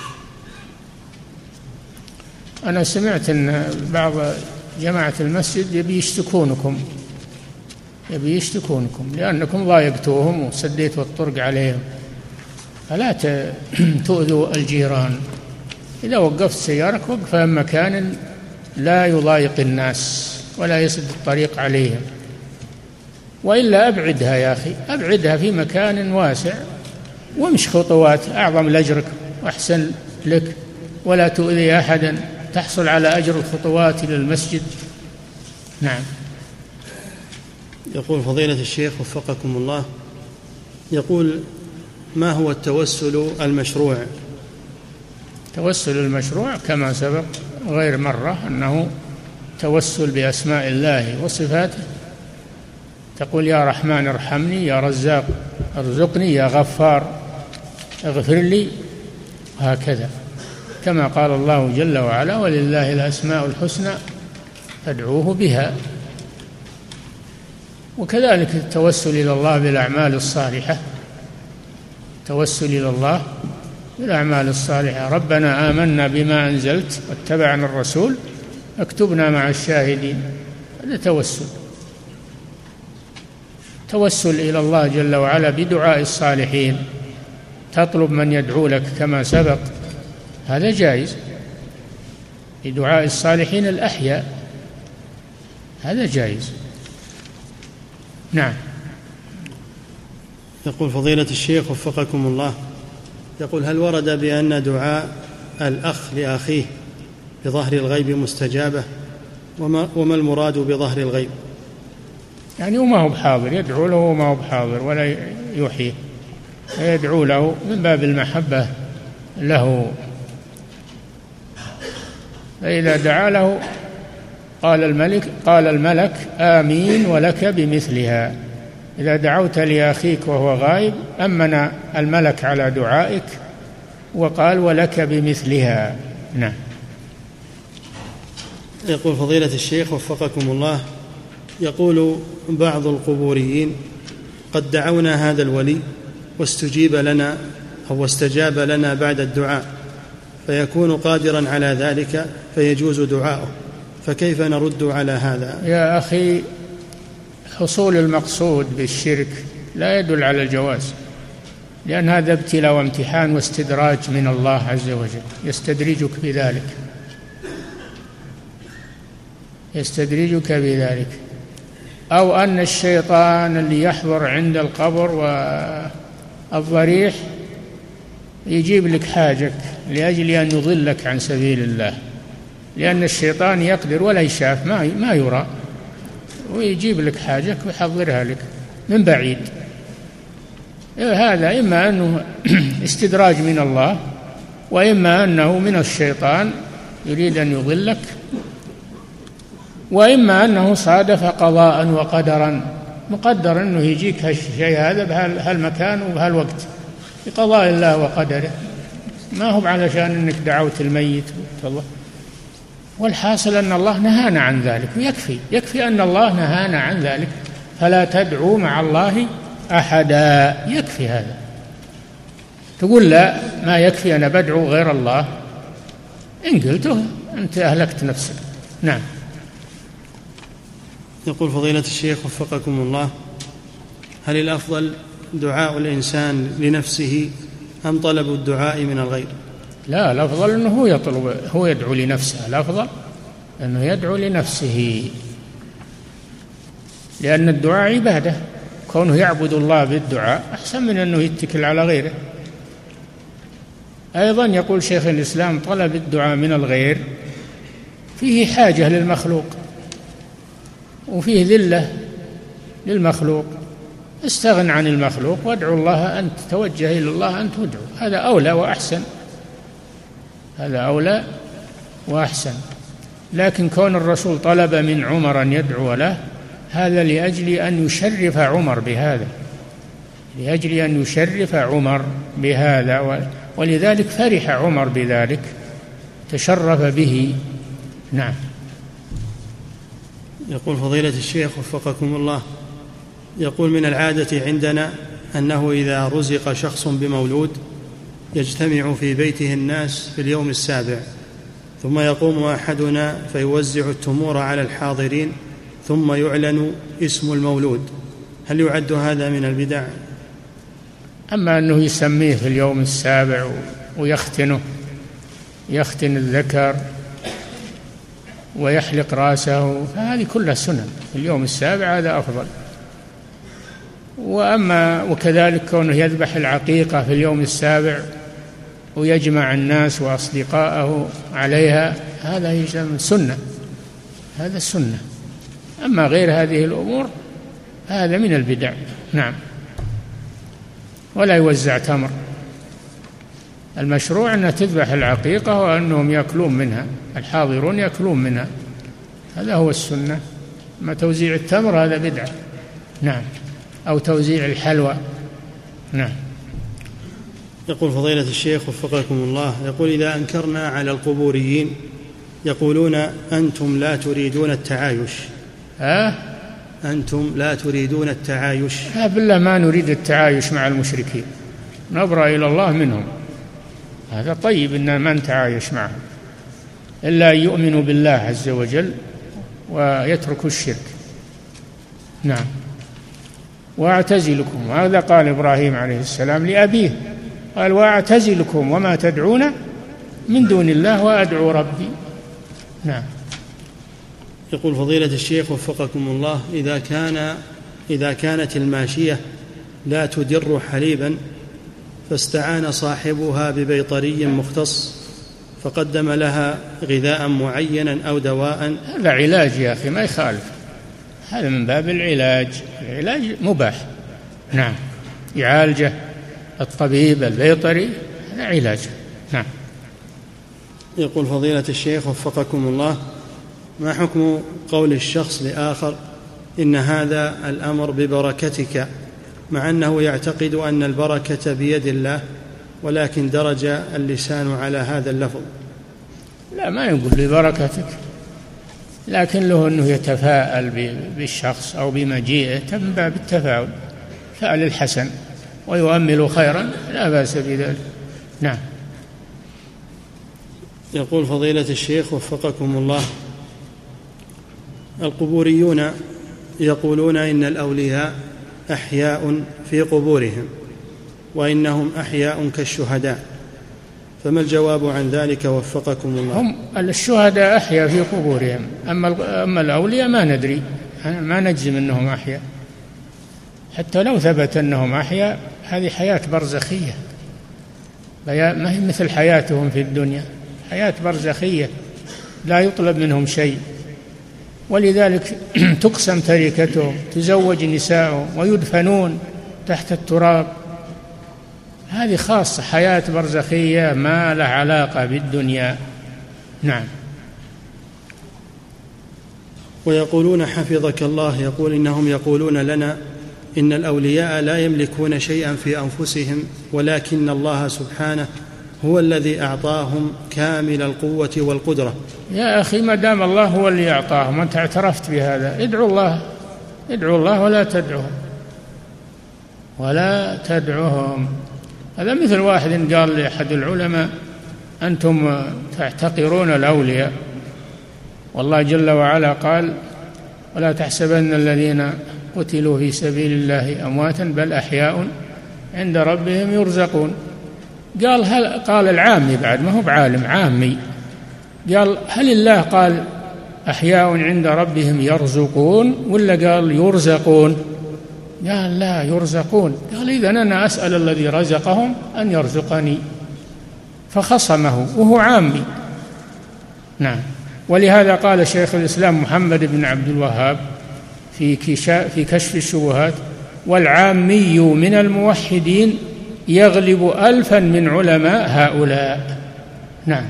أنا سمعت أن بعض جماعة المسجد يبي يشتكونكم يبي يشتكونكم لأنكم ضايقتوهم وسديتوا الطرق عليهم، فلا تؤذوا الجيران. إذا وقفت سيارك وقفها مكان لا يضايق الناس ولا يسد الطريق عليهم، وإلا أبعدها يا أخي، أبعدها في مكان واسع وامش خطوات، أعظم لأجرك وأحسن لك، ولا تؤذي أحدا، تحصل على أجر الخطوات إلى المسجد. نعم. يقول فضيلة الشيخ وفقكم الله، يقول: ما هو التوسل المشروع؟ التوسل المشروع كما سبق غير مرة أنه توسل بأسماء الله وصفاته، تقول: يا رحمن ارحمني، يا رزاق ارزقني، يا غفار اغفر لي، هكذا كما قال الله جل وعلا: ولله الأسماء الحسنى فادعوه بها. وكذلك التوسل إلى الله بالأعمال الصالحة، التوسل إلى الله بالأعمال الصالحة: ربنا آمنا بما أنزلت واتبعنا الرسول اكتبنا مع الشاهدين. هذا توسل. توسل إلى الله جل وعلا بدعاء الصالحين، تطلب من يدعو لك كما سبق، هذا جائز. بدعاء الصالحين الأحياء هذا جائز. نعم. يقول فضيلة الشيخ وفقكم الله، يقول هل ورد بأن دعاء الأخ لأخيه بظهر الغيب مستجابة؟ وما, وما المراد بظهر الغيب؟ يعني وما هو بحاضر، يدعو له وما هو بحاضر ولا يوحيه، يدعو له من باب المحبة له. فإذا دعا له قال الملك قال الملك آمين ولك بمثلها. إذا دعوت لأخيك وهو غائب أمن الملك على دعائك وقال ولك بمثلها. نعم. يقول فضيلة الشيخ وفقكم الله، يقول بعض القبوريين قد دعونا هذا الولي واستجيب لنا أو استجاب لنا بعد الدعاء، فيكون قادرا على ذلك فيجوز دعاؤه، فكيف نرد على هذا؟ يا أخي، حصول المقصود بالشرك لا يدل على الجواز، لأن هذا ابتلاء وامتحان واستدراج من الله عز وجل، يستدرجك بذلك يستدرجك بذلك أو أن الشيطان اللي يحضر عند القبر والضريح يجيب لك حاجك لأجل أن يضلك عن سبيل الله، لأن الشيطان يقدر ولا يشاف، ما ما يرى، ويجيب لك حاجك ويحضرها لك من بعيد. هذا إما أنه استدراج من الله، وإما أنه من الشيطان يريد أن يضلك، وإما أنه صادف قضاء وقدرا، مقدر أنه يجيك هالشيء هذا بهالمكان وبهالوقت بقضاء الله وقدره، ما هو علشان أنك دعوت الميت. والحاصل أن الله نهانا عن ذلك، ويكفي يكفي أن الله نهانا عن ذلك، فلا تدعوا مع الله أحدا، يكفي هذا. تقول لا ما يكفي أنا بدعو غير الله، إن قلته أنت أهلكت نفسك. نعم. يقول فضيلة الشيخ وفقكم الله، هل الأفضل دعاء الإنسان لنفسه أم طلب الدعاء من الغير؟ لا، الأفضل أنه هو يطلب، هو يدعو لنفسه، الأفضل أنه يدعو لنفسه، لأن الدعاء عبادة، كونه يعبد الله بالدعاء أحسن من أنه يتكل على غيره. أيضا يقول شيخ الإسلام طلب الدعاء من الغير فيه حاجة للمخلوق وفيه ذلة للمخلوق، استغن عن المخلوق وادعو الله أنت، توجه إلى الله أنت وادعو، هذا أولى وأحسن، هذا أولى وأحسن. لكن كون الرسول طلب من عمر أن يدعو له، هذا لأجل أن يشرف عمر بهذا، لأجل أن يشرف عمر بهذا، ولذلك فرح عمر بذلك، تشرف به. نعم. يقول فضيلة الشيخ وفقكم الله، يقول من العادة عندنا أنه إذا رزق شخص بمولود يجتمع في بيته الناس في اليوم السابع، ثم يقوم أحدنا فيوزع التمور على الحاضرين ثم يعلن اسم المولود، هل يعد هذا من البدع؟ أما أنه يسميه في اليوم السابع ويختنه، يختن الذكر ويحلق رأسه، فهذه كلها سنن في اليوم السابع، هذا أفضل. وأما وكذلك كونه يذبح العقيقة في اليوم السابع ويجمع الناس وأصدقائه عليها، هذا هي سنة، هذا السنة. أما غير هذه الأمور هذا من البدع. نعم. ولا يوزع تمر، المشروع أن تذبح العقيقة وأنهم يأكلون منها، الحاضرون يأكلون منها، هذا هو السنة. ما توزيع التمر هذا بدعة. نعم. أو توزيع الحلوى. نعم. يقول فضيلة الشيخ وفقكم الله، يقول إذا أنكرنا على القبوريين يقولون أنتم لا تريدون التعايش. ها؟ أنتم لا تريدون التعايش. لا بالله، ما نريد التعايش مع المشركين، نبرأ إلى الله منهم، هذا طيب إن ما نتعايش معهم إلا أن يؤمنوا بالله عز وجل ويتركوا الشرك. نعم. وأعتزلكم، هذا قال إبراهيم عليه السلام لأبيه، قال وأعتزلكم وما تدعون من دون الله وأدعو ربي. نعم. يقول فضيلة الشيخ وفقكم الله، إذا كان إذا كانت الماشية لا تدر حليبا، فاستعان صاحبها ببيطري مختص فقدم لها غذاء معينا أو دواء. هذا علاج يا أخي، ما يخالف، هذا من باب العلاج، العلاج مباح. نعم، يعالجه الطبيب البيطري، هذا علاج. نعم. يقول فضيلة الشيخ وفقكم الله: ما حكم قول الشخص لآخر إن هذا الأمر ببركتك، مع أنه يعتقد أن البركة بيد الله، ولكن درج اللسان على هذا اللفظ؟ لا، ما يقول ببركتك، لكن له أنه يتفاءل بالشخص أو بمجيئه من باب التفاؤل، فعل الحسن ويؤمل خيرا، لا بأس بذلك. نعم. يقول فضيلة الشيخ وفقكم الله: القبوريون يقولون إن الأولياء أحياء في قبورهم وإنهم أحياء كالشهداء، فما الجواب عن ذلك وفقكم الله؟ هم الشهداء أحياء في قبورهم، أما أما الأولياء ما ندري، ما نجزم أنهم أحياء، حتى لو ثبت أنهم أحياء هذه حياة برزخية، ما هي مثل حياتهم في الدنيا، حياة برزخية لا يطلب منهم شيء، ولذلك تقسم تركتهم، تزوج نساءهم ويدفنون تحت التراب، هذه خاصة، حياة برزخية ما لها علاقة بالدنيا. نعم. ويقولون حفظك الله، يقول إنهم يقولون لنا إن الأولياء لا يملكون شيئا في أنفسهم، ولكن الله سبحانه هو الذي أعطاهم كامل القوة والقدرة. يا أخي، ما دام الله هو اللي أعطاهم، أنت اعترفت بهذا، ادعو الله، ادعو الله ولا تدعوهم، ولا تدعوهم. هذا مثل واحد قال لأحد العلماء: أنتم تعتقرون الأولياء، والله جل وعلا قال: ولا تحسبن الذين قتلوا في سبيل الله أمواتا بل أحياء عند ربهم يرزقون. قال هل قال العامي بعد، ما هو بعالم، عامي، قال: هل الله قال أحياء عند ربهم يرزقون ولا قال يرزقون؟ قال لا، يرزقون. قال: إذن أنا أسأل الذي رزقهم أن يرزقني، فخصمه وهو عامي. نعم. ولهذا قال شيخ الإسلام محمد بن عبد الوهاب في في كشف الشبهات: والعامي من الموحدين يغلب ألفا من علماء هؤلاء. نعم،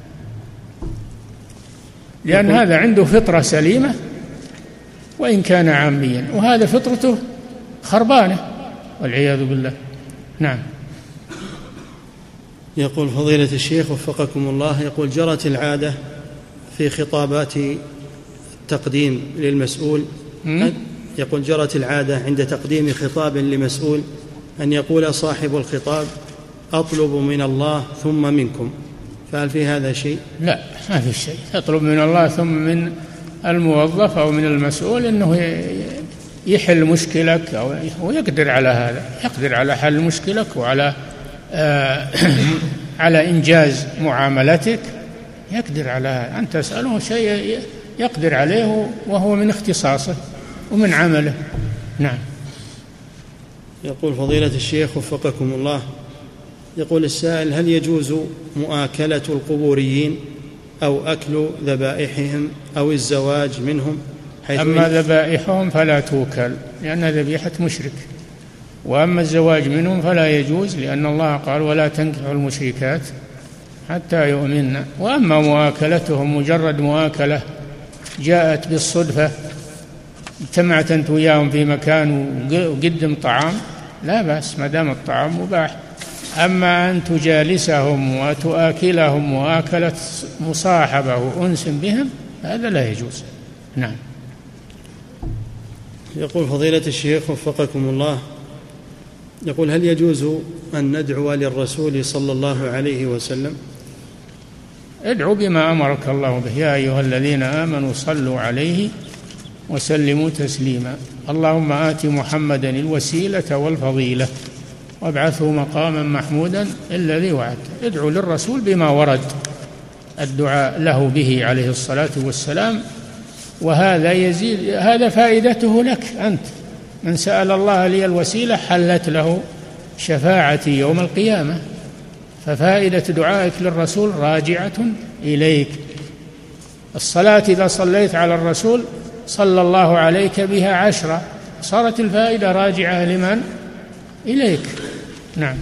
لأن هذا عنده فطرة سليمة وإن كان عاميا، وهذا فطرته خربانة والعياذ بالله. نعم. يقول فضيلة الشيخ وفقكم الله: يقول جرت العادة في خطابات التقديم للمسؤول، يقول جرت العادة عند تقديم خطاب لمسؤول أن يقول صاحب الخطاب: أطلب من الله ثم منكم، فهل في هذا شيء؟ لا، ما في شيء. تطلب من الله ثم من الموظف أو من المسؤول أنه يحل مشكلك، أو ويقدر على هذا، يقدر على حل مشكلك وعلى آه على إنجاز معاملتك، يقدر على هذا. أن تسأله شيء يقدر عليه وهو من اختصاصه ومن عمله. نعم. يقول فضيلة الشيخ وفقكم الله: يقول السائل: هل يجوز مؤاكلة القبوريين أو أكل ذبائحهم أو الزواج منهم؟ حيث أما ذبائحهم فلا توكل لأن ذبيحة مشرك، وأما الزواج منهم فلا يجوز، لأن الله قال: ولا تنكحوا المشركات حتى يؤمنن. وأما مؤاكلتهم مجرد مؤاكلة جاءت بالصدفة، اجتمعت أنت وياهم في مكان وقدم طعام، لا بأس ما دام الطعام مباح. أما أن تجالسهم وتؤكلهم مؤاكلة مصاحبة وأنس بهم، هذا لا يجوز. نعم. يقول فضيلة الشيخ وفقكم الله: يقول هل يجوز أن ندعو للرسول صلى الله عليه وسلم؟ ادعو بما أمرك الله به، يا أيها الذين آمنوا صلوا عليه وسلموا تسليما، اللهم آت محمدا الوسيلة والفضيلة وابعثه مقاما محمودا الذي وعدته. ادعو للرسول بما ورد الدعاء له به عليه الصلاة والسلام، وهذا يزيد، هذا فائدته لك أنت، من سأل الله لي الوسيلة حلت له شفاعتي يوم القيامة. ففائدة دعائك للرسول راجعة إليك. الصلاة إذا صليت على الرسول صلى الله عليك بها عشرة، صارت الفائدة راجعة لمن؟ إليك. نعم.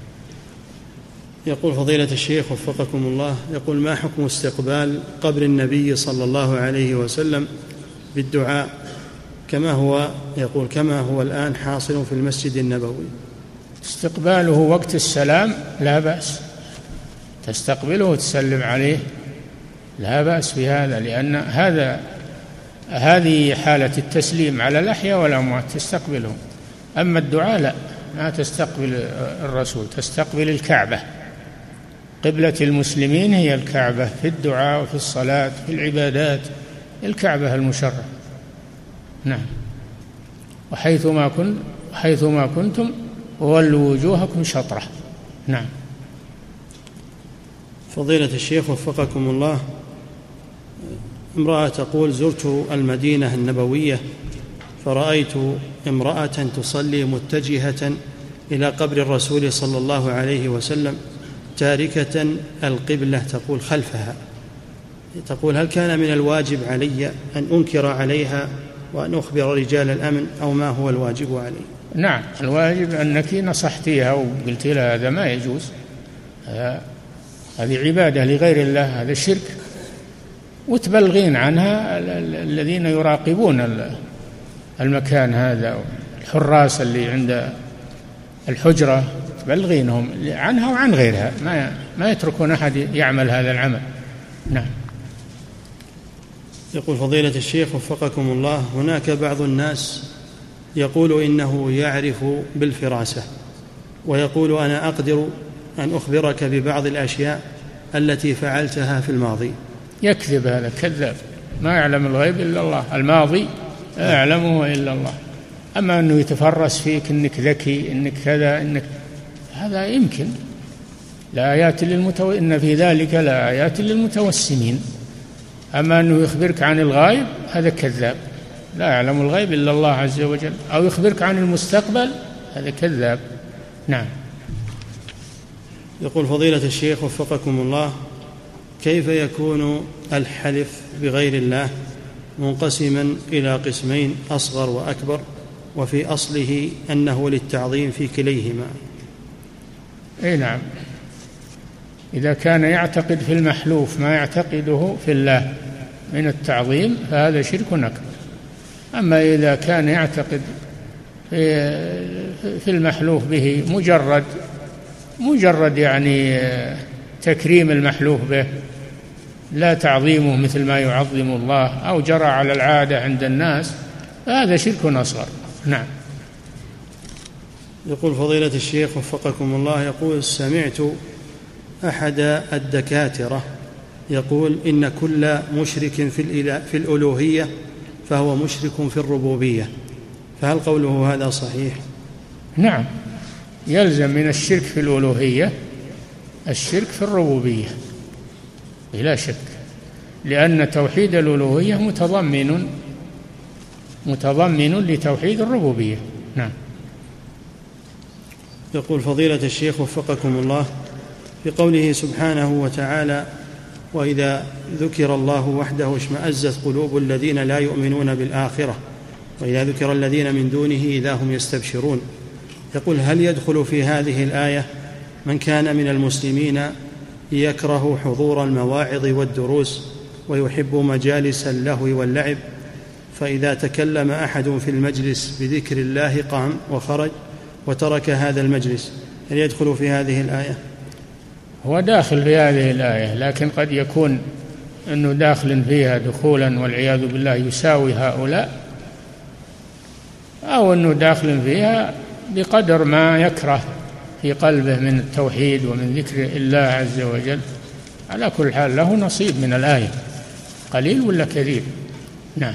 يقول فضيلة الشيخ وفقكم الله، يقول: ما حكم استقبال قبر النبي صلى الله عليه وسلم بالدعاء كما هو يقول كما هو الآن حاصل في المسجد النبوي؟ استقباله وقت السلام لا بأس، تستقبله وتسلم عليه لا بأس بهذا، لأن هذا هذه حالة التسليم على الأحياء والأموات تستقبلهم. أما الدعاء لا، ما تستقبل الرسول، تستقبل الكعبة. قبلة المسلمين هي الكعبة في الدعاء وفي الصلاة في العبادات، الكعبة المشرفة. نعم. وحيثما كنت حيثما كنتم وولوا وجوهكم شطرة. نعم. فضيلة الشيخ وفقكم الله، امرأة تقول: زرت المدينة النبوية فرأيت امرأة تصلي متجهة إلى قبر الرسول صلى الله عليه وسلم تاركة القبلة، تقول خلفها. تقول: هل كان من الواجب علي أن أنكر عليها وأن أخبر رجال الأمن، أو ما هو الواجب علي؟ نعم، الواجب أنك نصحتيها وقلت لها هذا ما يجوز، هذه عبادة لغير الله، هذا شرك، وتبلغين عنها الذين يراقبون المكان هذا، الحراس اللي عند الحجرة، تبلغينهم عنها وعن غيرها، ما ما يتركون أحد يعمل هذا العمل. نعم. يقول فضيلة الشيخ وفقكم الله: هناك بعض الناس يقول إنه يعرف بالفراسة، ويقول: أنا أقدر أن أخبرك ببعض الأشياء التي فعلتها في الماضي. يكذب، هذا كذاب، ما يعلم الغيب إلا الله، الماضي لا يعلمه إلا الله. أما أنه يتفرس فيك إنك ذكي، إنك كذا، إنك هذا يمكن. لآيات للمتو... إن في ذلك لآيات للمتوسمين. أما أنه يخبرك عن الغائب هذا كذاب، لا يعلم الغيب إلا الله عز وجل. أو يخبرك عن المستقبل هذا كذاب. نعم. يقول فضيلة الشيخ وفقكم الله: كيف يكون الحلف بغير الله منقسما إلى قسمين، أصغر وأكبر، وفي أصله أنه للتعظيم في كليهما؟ أي نعم، إذا كان يعتقد في المحلوف ما يعتقده في الله من التعظيم فهذا شرك أكبر. أما إذا كان يعتقد في المحلوف به مجرد مجرد يعني تكريم المحلوف به، لا تعظيمه مثل ما يعظم الله، أو جرى على العادة عند الناس، فهذا شرك أصغر. نعم. يقول فضيلة الشيخ وفقكم الله، يقول: سمعت أحد الدكاترة يقول إن كل مشرك في, في الألوهية فهو مشرك في الربوبية، فهل قوله هذا صحيح؟ نعم، يلزم من الشرك في الألوهية الشرك في الربوبية بلا شك، لأن توحيد الألوهية متضمن متضمن لتوحيد الربوبية. نعم. يقول فضيلة الشيخ وفقكم الله: في قوله سبحانه وتعالى: وإذا ذكر الله وحده اشمأزت قلوب الذين لا يؤمنون بالآخرة وإذا ذكر الذين من دونه إذا هم يستبشرون، يقول: هل يدخل في هذه الآية من كان من المسلمين يكره حضور المواعظ والدروس ويحب مجالس اللهو واللعب، فإذا تكلم أحد في المجلس بذكر الله قام وخرج وترك هذا المجلس، هل يدخل في هذه الآية؟ هو داخل في هذه الآية، لكن قد يكون أنه داخل فيها دخولا والعياذ بالله يساوي هؤلاء، أو أنه داخل فيها بقدر ما يكره في قلبه من التوحيد ومن ذكر الله عز وجل. على كل حال له نصيب من الآية، قليل ولا كثير. نعم.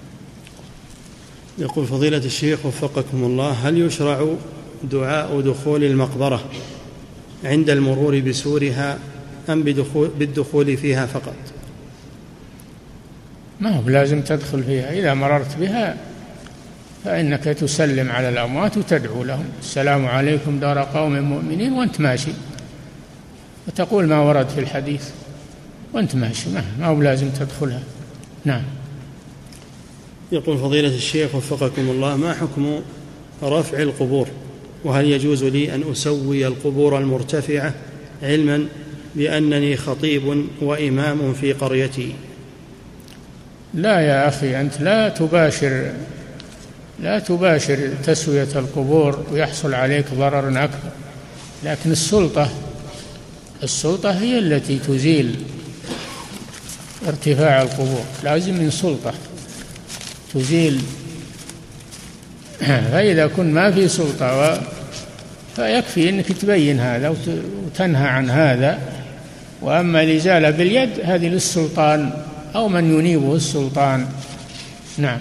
يقول فضيلة الشيخ وفقكم الله: هل يشرع دعاء دخول المقبرة عند المرور بسورها أم بدخول بالدخول فيها فقط؟ ما هو لازم تدخل فيها، إذا مررت بها فإنك تسلم على الأموات وتدعو لهم: السلام عليكم دار قوم مؤمنين، وأنت ماشي، وتقول ما ورد في الحديث وأنت ماشي، ما هو لازم تدخلها. نعم. يقول فضيلة الشيخ وفقكم الله: ما حكم رفع القبور؟ وهل يجوز لي أن أسوي القبور المرتفعة علما بأنني خطيب وإمام في قريتي؟ لا يا أخي، أنت لا تباشر لا تباشر تسوية القبور ويحصل عليك ضرر أكبر، لكن السلطة السلطة هي التي تزيل ارتفاع القبور، لازم من سلطة تزيل. فإذا كنت ما في سلطة فيكفي أنك تبين هذا وتنهى عن هذا. وأما الإزالة باليد هذه للسلطان أو من ينيبه السلطان. نعم.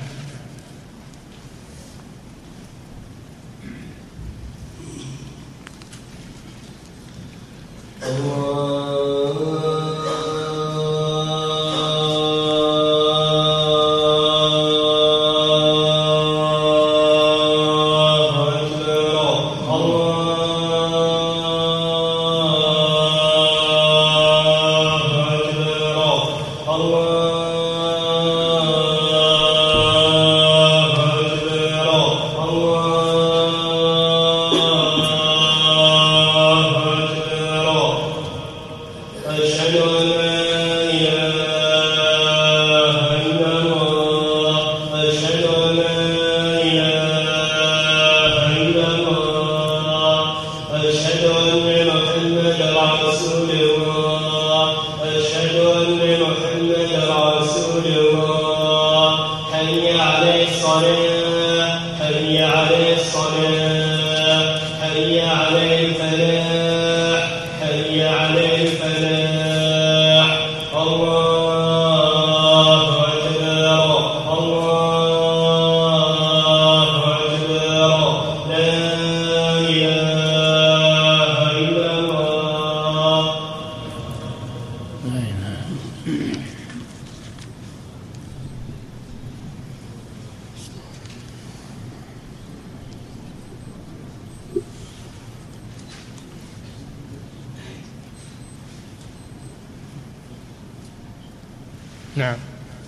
نعم.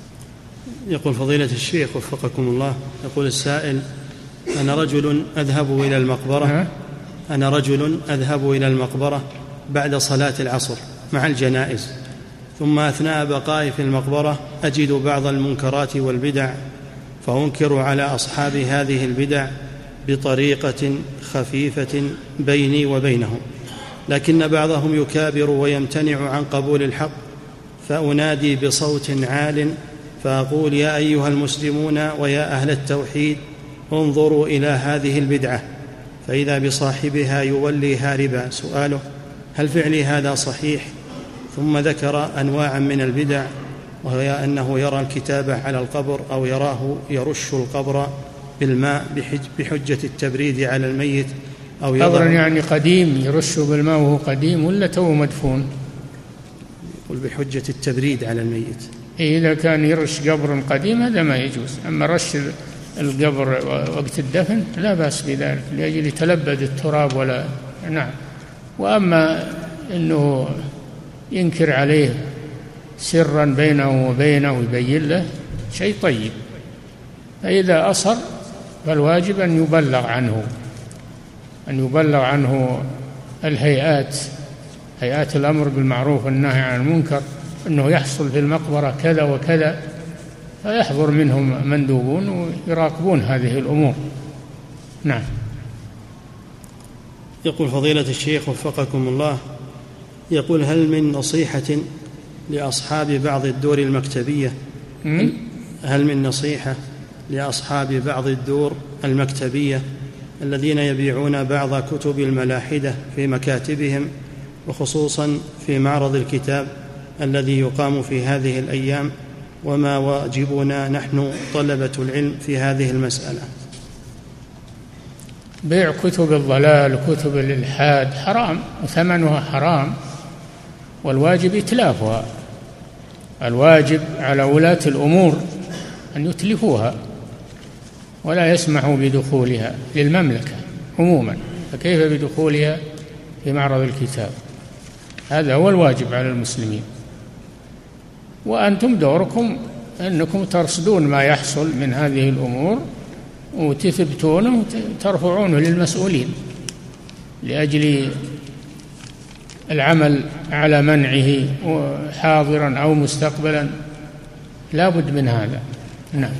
يقول فضيلة الشيخ وفقكم الله: يقول السائل: أنا رجل أذهب إلى المقبرة أنا رجل أذهب إلى المقبرة بعد صلاة العصر مع الجنائز، ثم أثناء بقائي في المقبرة أجد بعض المنكرات والبدع، فأنكر على أصحاب هذه البدع بطريقة خفيفة بيني وبينهم، لكن بعضهم يكابر ويمتنع عن قبول الحق، فأنادي بصوت عال فأقول: يا أيها المسلمون ويا أهل التوحيد، انظروا إلى هذه البدعة، فإذا بصاحبها يولي هاربا. سؤاله: هل فعلي هذا صحيح؟ ثم ذكر أنواعا من البدع، وهي أنه يرى الكتابة على القبر أو يراه يرش القبر بالماء بحجة التبريد على الميت، أو قبر يعني قديم يرش بالماء وهو قديم ولا تو مدفون؟ يقول بحجة التبريد على الميت. إذا كان يرش قبر قديم هذا ما يجوز، أما رش القبر وقت الدفن لا بأس بذلك، لأجل يتلبد التراب ولا. نعم. وأما أنه ينكر عليه سرا بينه وبينه ويبين له شيء طيب، فإذا أصر فالواجب أن يبلغ عنه أن يبلغ عنه الهيئات هيئات الأمر بالمعروف والنهي عن المنكر، أنه يحصل في المقبرة كذا وكذا، فيحضر منهم مندوبون ويراقبون هذه الأمور. نعم. يقول فضيلة الشيخ وفقكم الله: يقول: هل من نصيحة لأصحاب بعض الدور المكتبية هل من نصيحة لأصحاب بعض الدور المكتبية الذين يبيعون بعض كتب الملاحدة في مكاتبهم، وخصوصا في معرض الكتاب الذي يقام في هذه الأيام، وما واجبنا نحن طلبة العلم في هذه المسألة؟ بيع كتب الضلال وكتب الإلحاد حرام وثمنها حرام، والواجب إتلافها. الواجب على ولاة الأمور أن يتلفوها، ولا يسمح بدخولها للمملكة عموما، فكيف بدخولها في معرض الكتاب؟ هذا هو الواجب على المسلمين. وأنتم دوركم أنكم ترصدون ما يحصل من هذه الأمور وتثبتونه وترفعونه للمسؤولين لأجل العمل على منعه حاضرا أو مستقبلا، لا بد من هذا. نعم.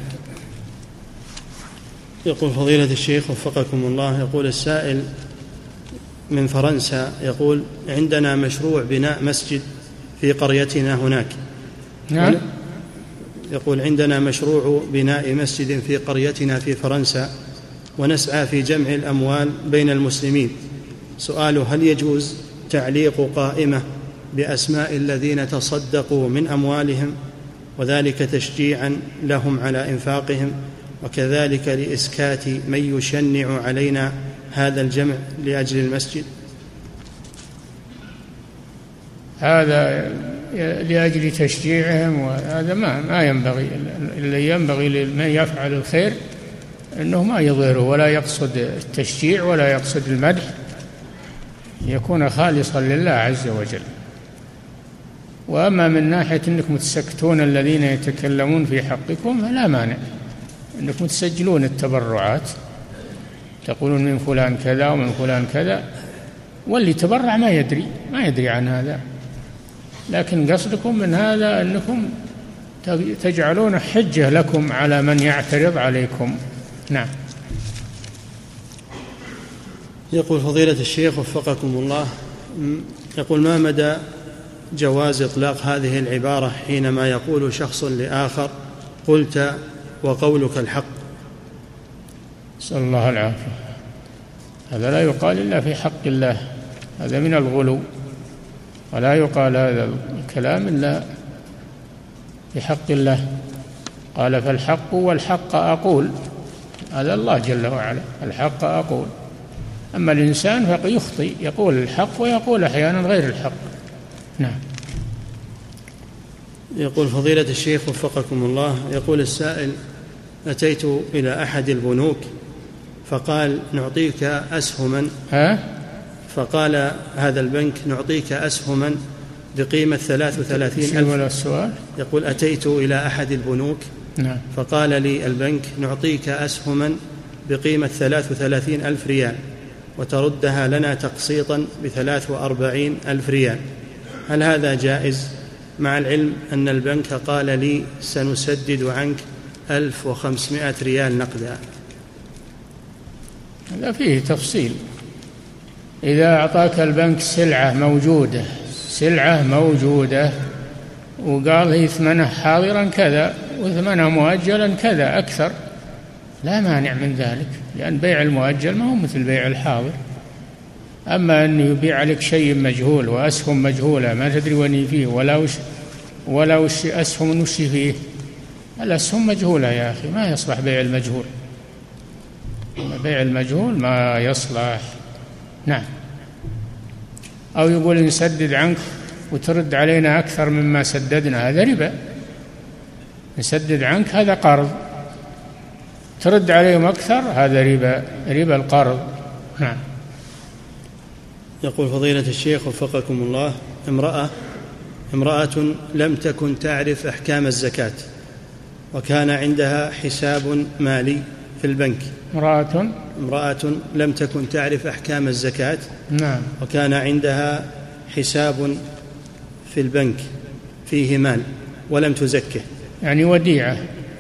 يقول فضيلة الشيخ وفقكم الله، يقول السائل من فرنسا، يقول عندنا مشروع بناء مسجد في قريتنا هناك. نعم. يقول عندنا مشروع بناء مسجد في قريتنا في فرنسا ونسعى في جمع الأموال بين المسلمين. سؤاله: هل يجوز تعليق قائمة بأسماء الذين تصدقوا من أموالهم وذلك تشجيعا لهم على إنفاقهم، وكذلك لإسكات من يشنع علينا هذا الجمع لأجل المسجد؟ هذا لأجل تشجيعهم، وهذا ما ما ينبغي. اللي ينبغي لمن يفعل الخير أنه ما يضيره ولا يقصد التشجيع ولا يقصد المدح، يكون خالصا لله عز وجل. وأما من ناحية أنكم تسكتون الذين يتكلمون في حقكم فلا مانع أنكم تسجلون التبرعات، تقولون من فلان كذا ومن فلان كذا، واللي تبرع ما يدري ما يدري عن هذا، لكن قصدكم من هذا أنكم تجعلون حجة لكم على من يعترض عليكم. نعم. يقول فضيلة الشيخ وفقكم الله، يقول ما مدى جواز إطلاق هذه العبارة حينما يقول شخص لآخر: قلت وقولك الحق؟ نسأل الله العافية. هذا لا يقال إلا في حق الله، هذا من الغلو، ولا يقال هذا الكلام إلا في حق الله. قال: فالحق والحق أقول، هذا الله جل وعلا، الحق أقول. أما الإنسان فيخطئ، يقول الحق ويقول أحيانا غير الحق. نعم. يقول فضيلة الشيخ وفقكم الله، يقول السائل: أتيت إلى أحد البنوك فقال نعطيك أسهما ها؟ فقال هذا البنك نعطيك أسهما بقيمة ثلاث وثلاثين ألف. السؤال؟ يقول أتيت إلى أحد البنوك نعم. فقال لي البنك نعطيك أسهما بقيمة ثلاث وثلاثين ألف ريال وتردها لنا تقسيطا بثلاث وأربعين ألف ريال، هل هذا جائز؟ مع العلم أن البنك قال لي سنسدد عنك ألف وخمسمائة ريال نقدا. هذا فيه تفصيل. إذا أعطاك البنك سلعة موجودة سلعة موجودة وقال هي ثمنها حاضرا كذا وثمنها مؤجلا كذا أكثر، لا مانع من ذلك، لأن بيع المؤجل ما هو مثل بيع الحاضر. أما أن يبيع لك شيء مجهول وأسهم مجهولة ما تدري وين فيه ولا وش ولا وش أسهم وش فيه، الأسهم مجهولة يا أخي، ما يصلح بيع المجهول، بيع المجهول ما يصلح. نعم. أو يقول نسدد عنك وترد علينا أكثر مما سددنا، هذا ربا. نسدد عنك هذا قرض، ترد عليهم أكثر هذا ربا، ربا القرض. نعم. يقول فضيلة الشيخ وفقكم الله، امرأة امرأة لم تكن تعرف أحكام الزكاة وكان عندها حساب مالي في البنك. امرأة امرأة لم تكن تعرف أحكام الزكاة نعم وكان عندها حساب في البنك فيه مال ولم تزكه، يعني وديعة.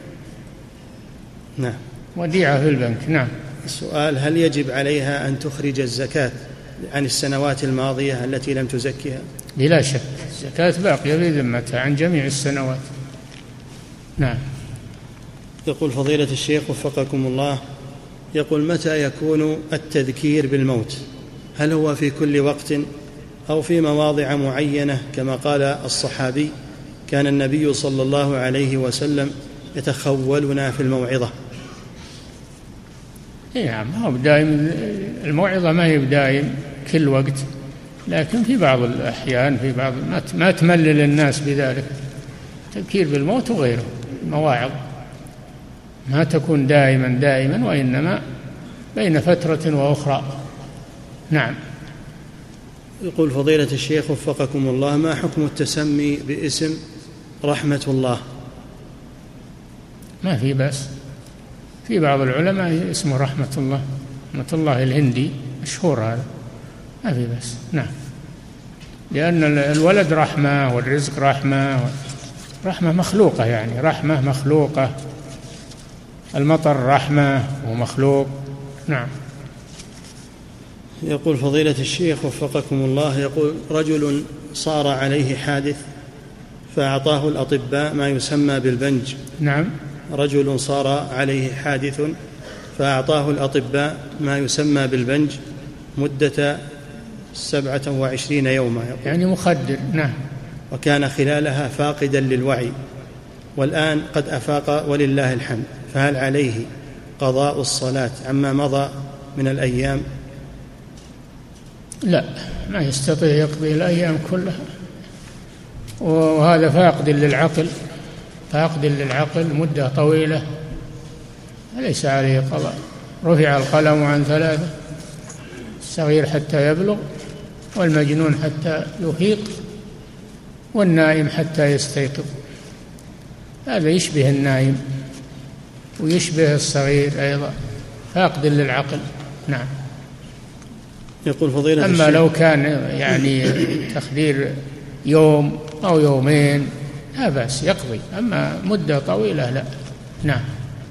نعم، وديعة في البنك. نعم. السؤال: هل يجب عليها أن تخرج الزكاة عن السنوات الماضية التي لم تزكها؟ بلا شك الزكاة باقية في ذمتها عن جميع السنوات. نعم. يقول فضيلة الشيخ وفقكم الله، يقول متى يكون التذكير بالموت؟ هل هو في كل وقت أو في مواضع معينة كما قال الصحابي كان النبي صلى الله عليه وسلم يتخولنا في الموعظة؟ نعم، هو دائم الموعظة ما هي بدائم كل وقت، لكن في بعض الأحيان في بعض ما تملل الناس بذلك، تذكير بالموت وغيره مواعظ. ما تكون دائما دائما، وإنما بين فترة وأخرى. نعم. يقول فضيلة الشيخ وفقكم الله: ما حكم التسمي باسم رحمة الله؟ ما في بأس، في بعض العلماء اسمه رحمة الله، رحمة الله الهندي مشهور هذا، ما في بأس. نعم، لأن الولد رحمة والرزق رحمة، رحمة مخلوقة، يعني رحمة مخلوقة، المطر رحمة ومخلوق. نعم. يقول فضيلة الشيخ وفقكم الله: يقول رجل صار عليه حادث فأعطاه الأطباء ما يسمى بالبنج. نعم. رجل صار عليه حادث فأعطاه الأطباء ما يسمى بالبنج مدة سبعة وعشرين يوما، يعني مخدر. نعم. وكان خلالها فاقدا للوعي، والآن قد أفاق ولله الحمد، فهل عليه قضاء الصلاة عما مضى من الأيام؟ لا، ما يستطيع يقضي الأيام كلها، وهذا فاقد للعقل، فاقد للعقل مدة طويلة، ليس عليه قضاء. رفع القلم عن ثلاثة: الصغير حتى يبلغ، والمجنون حتى يفيق، والنائم حتى يستيقظ. هذا يشبه النائم ويشبه الصغير أيضا، فاقد للعقل. نعم. يقول فضيلة أما الشيخ: لو كان يعني تخدير يوم أو يومين لا بأس يقضي، أما مدة طويلة لا. نعم.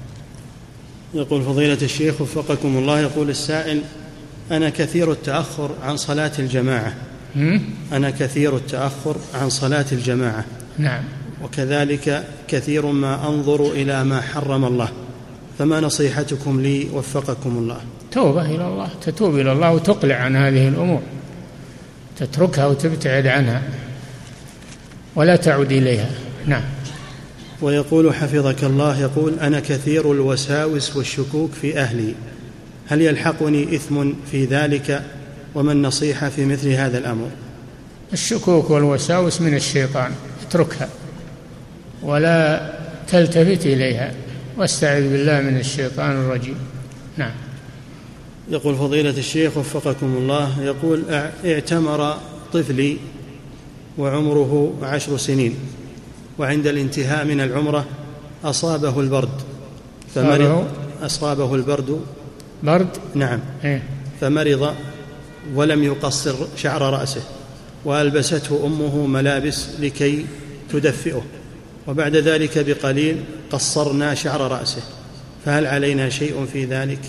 يقول فضيلة الشيخ وفقكم الله: يقول السائل: أنا كثير التأخر عن صلاة الجماعة. أنا كثير التأخر عن صلاة الجماعة. نعم. وكذلك كثير ما أنظر إلى ما حرم الله، فما نصيحتكم لي وفقكم الله؟ توبة إلى الله، تتوب إلى الله وتقلع عن هذه الأمور، تتركها وتبتعد عنها ولا تعود إليها. نعم. ويقول حفظك الله: يقول أنا كثير الوساوس والشكوك في أهلي، هل يلحقني إثم في ذلك؟ وما النصيحة في مثل هذا الأمر؟ الشكوك والوساوس من الشيطان، اتركها ولا تلتفت إليها، واستعذ بالله من الشيطان الرجيم. نعم. يقول فضيلة الشيخ وفقكم الله: يقول اعتمر طفلي وعمره عشر سنين، وعند الانتهاء من العمرة أصابه البرد فمرض أصابه البرد برد نعم إيه؟ فمرض ولم يقصر شعر رأسه، وألبسته أمه ملابس لكي تدفئه، وبعد ذلك بقليل قصرنا شعر رأسه، فهل علينا شيء في ذلك؟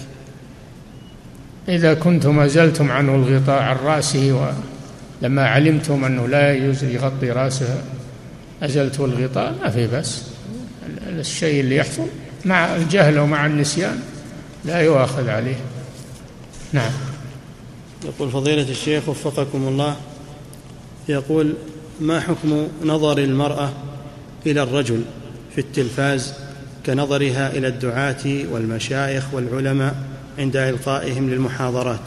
إذا كنتم أزلتم عنه الغطاء عن رأسه، ولما علمتم أنه لا يجوز يغطي رأسه أزلتوا الغطاء، ما في بس. الشيء اللي يحصل مع الجهل ومع النسيان لا يؤاخذ عليه. نعم. يقول فضيلة الشيخ وفقكم الله: يقول ما حكم نظر المرأة إلى الرجل في التلفاز كنظرها إلى الدعاة والمشايخ والعلماء عند إلقائهم للمحاضرات؟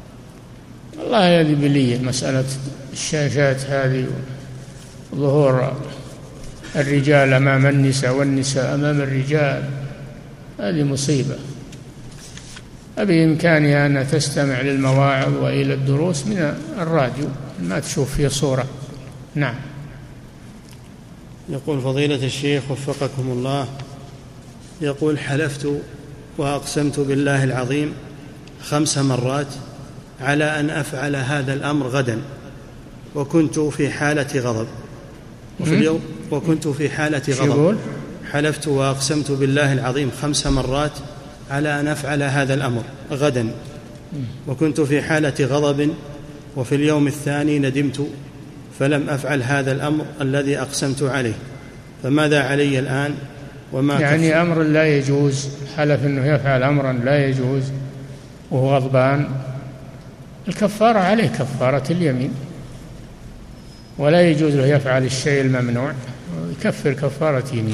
والله هذه بلية، مسألة الشاشات هذه، ظهور الرجال أمام النساء والنساء أمام الرجال، هذه مصيبة. بإمكانها أن تستمع للمواعظ وإلى الدروس من الراديو، ما تشوف فيه صورة. نعم. يقول فضيلة الشيخ وفقكم الله: يقول حلفت وأقسمت بالله العظيم خمس مرات على أن أفعل هذا الأمر غدا، وكنت في حالة غضب، وفي اليوم وكنت في حالة غضب. حلفت وأقسمت بالله العظيم خمس مرات على أن أفعل هذا الأمر غدا، وكنت في حالة غضب، وفي اليوم الثاني ندمت فلم أفعل هذا الأمر الذي أقسمت عليه، فماذا علي الآن؟ وما يعني كف... أمر لا يجوز، حلف أنه يفعل أمرا لا يجوز وهو غضبان، الكفارة عليه كفارة اليمين، ولا يجوز له يفعل الشيء الممنوع، يكفر كفارة يمين،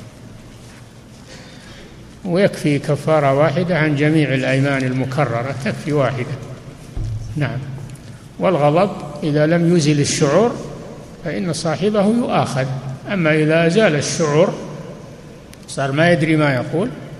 ويكفي كفارة واحدة عن جميع الأيمان المكررة، تكفي واحدة. نعم. والغضب إذا لم يزل الشعور فإن صاحبه يؤاخذ، أما إذا أزال الشعور صار ما يدري ما يقول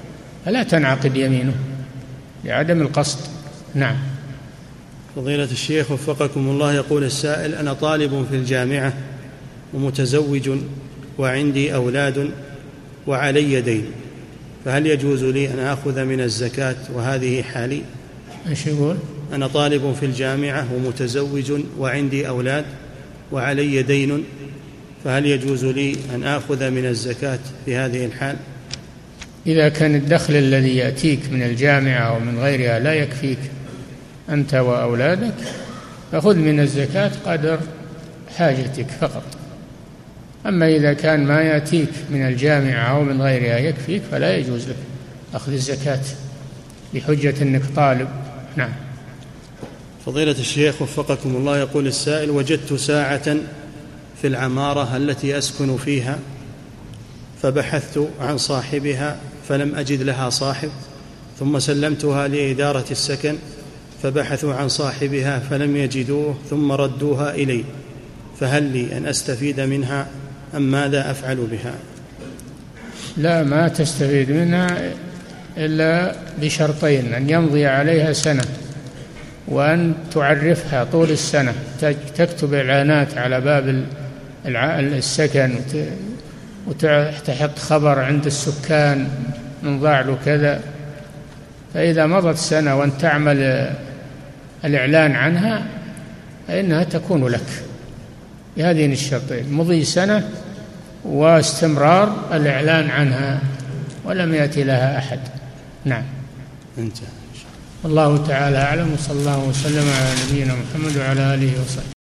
فلا تنعقد يمينه لعدم القصد. نعم. فضيلة الشيخ وفقكم الله، يقول السائل: أنا طالب في الجامعة ومتزوج وعندي أولاد وعلي دين، فهل يجوز لي أن آخذ من الزكاة وهذه حالي؟ ايش يقول؟ أنا طالب في الجامعة ومتزوج وعندي أولاد وعلي دين، فهل يجوز لي أن آخذ من الزكاة في هذه الحال؟ إذا كان الدخل الذي يأتيك من الجامعة أو من غيرها لا يكفيك أنت وأولادك، فخذ من الزكاة قدر حاجتك فقط. أما إذا كان ما يأتيك من الجامعة أو من غيرها يكفيك فلا يجوز لك أخذ الزكاة بحجة أنك طالب. نعم. فضيلة الشيخ وفقكم الله، يقول السائل: وجدت ساعة في العمارة التي أسكن فيها فبحثت عن صاحبها فلم أجد لها صاحب، ثم سلمتها لإدارة السكن فبحثوا عن صاحبها فلم يجدوه ثم ردوها إلي، فهل لي أن أستفيد منها أم ماذا أفعل بها؟ لا، ما تستفيد منها إلا بشرطين: أن يمضي عليها سنة، وأن تعرفها طول السنة، تكتب إعلانات على باب السكن وتحط خبر عند السكان من ضاع له كذا. فإذا مضت سنة وأن تعمل الإعلان عنها فإنها تكون لك بهذين الشرطين: مضي سنة واستمرار الإعلان عنها ولم يأتي لها أحد. نعم. انتهى. الله تعالى أعلم، وصلى الله وسلم على نبينا محمد وعلى آله وصحبه.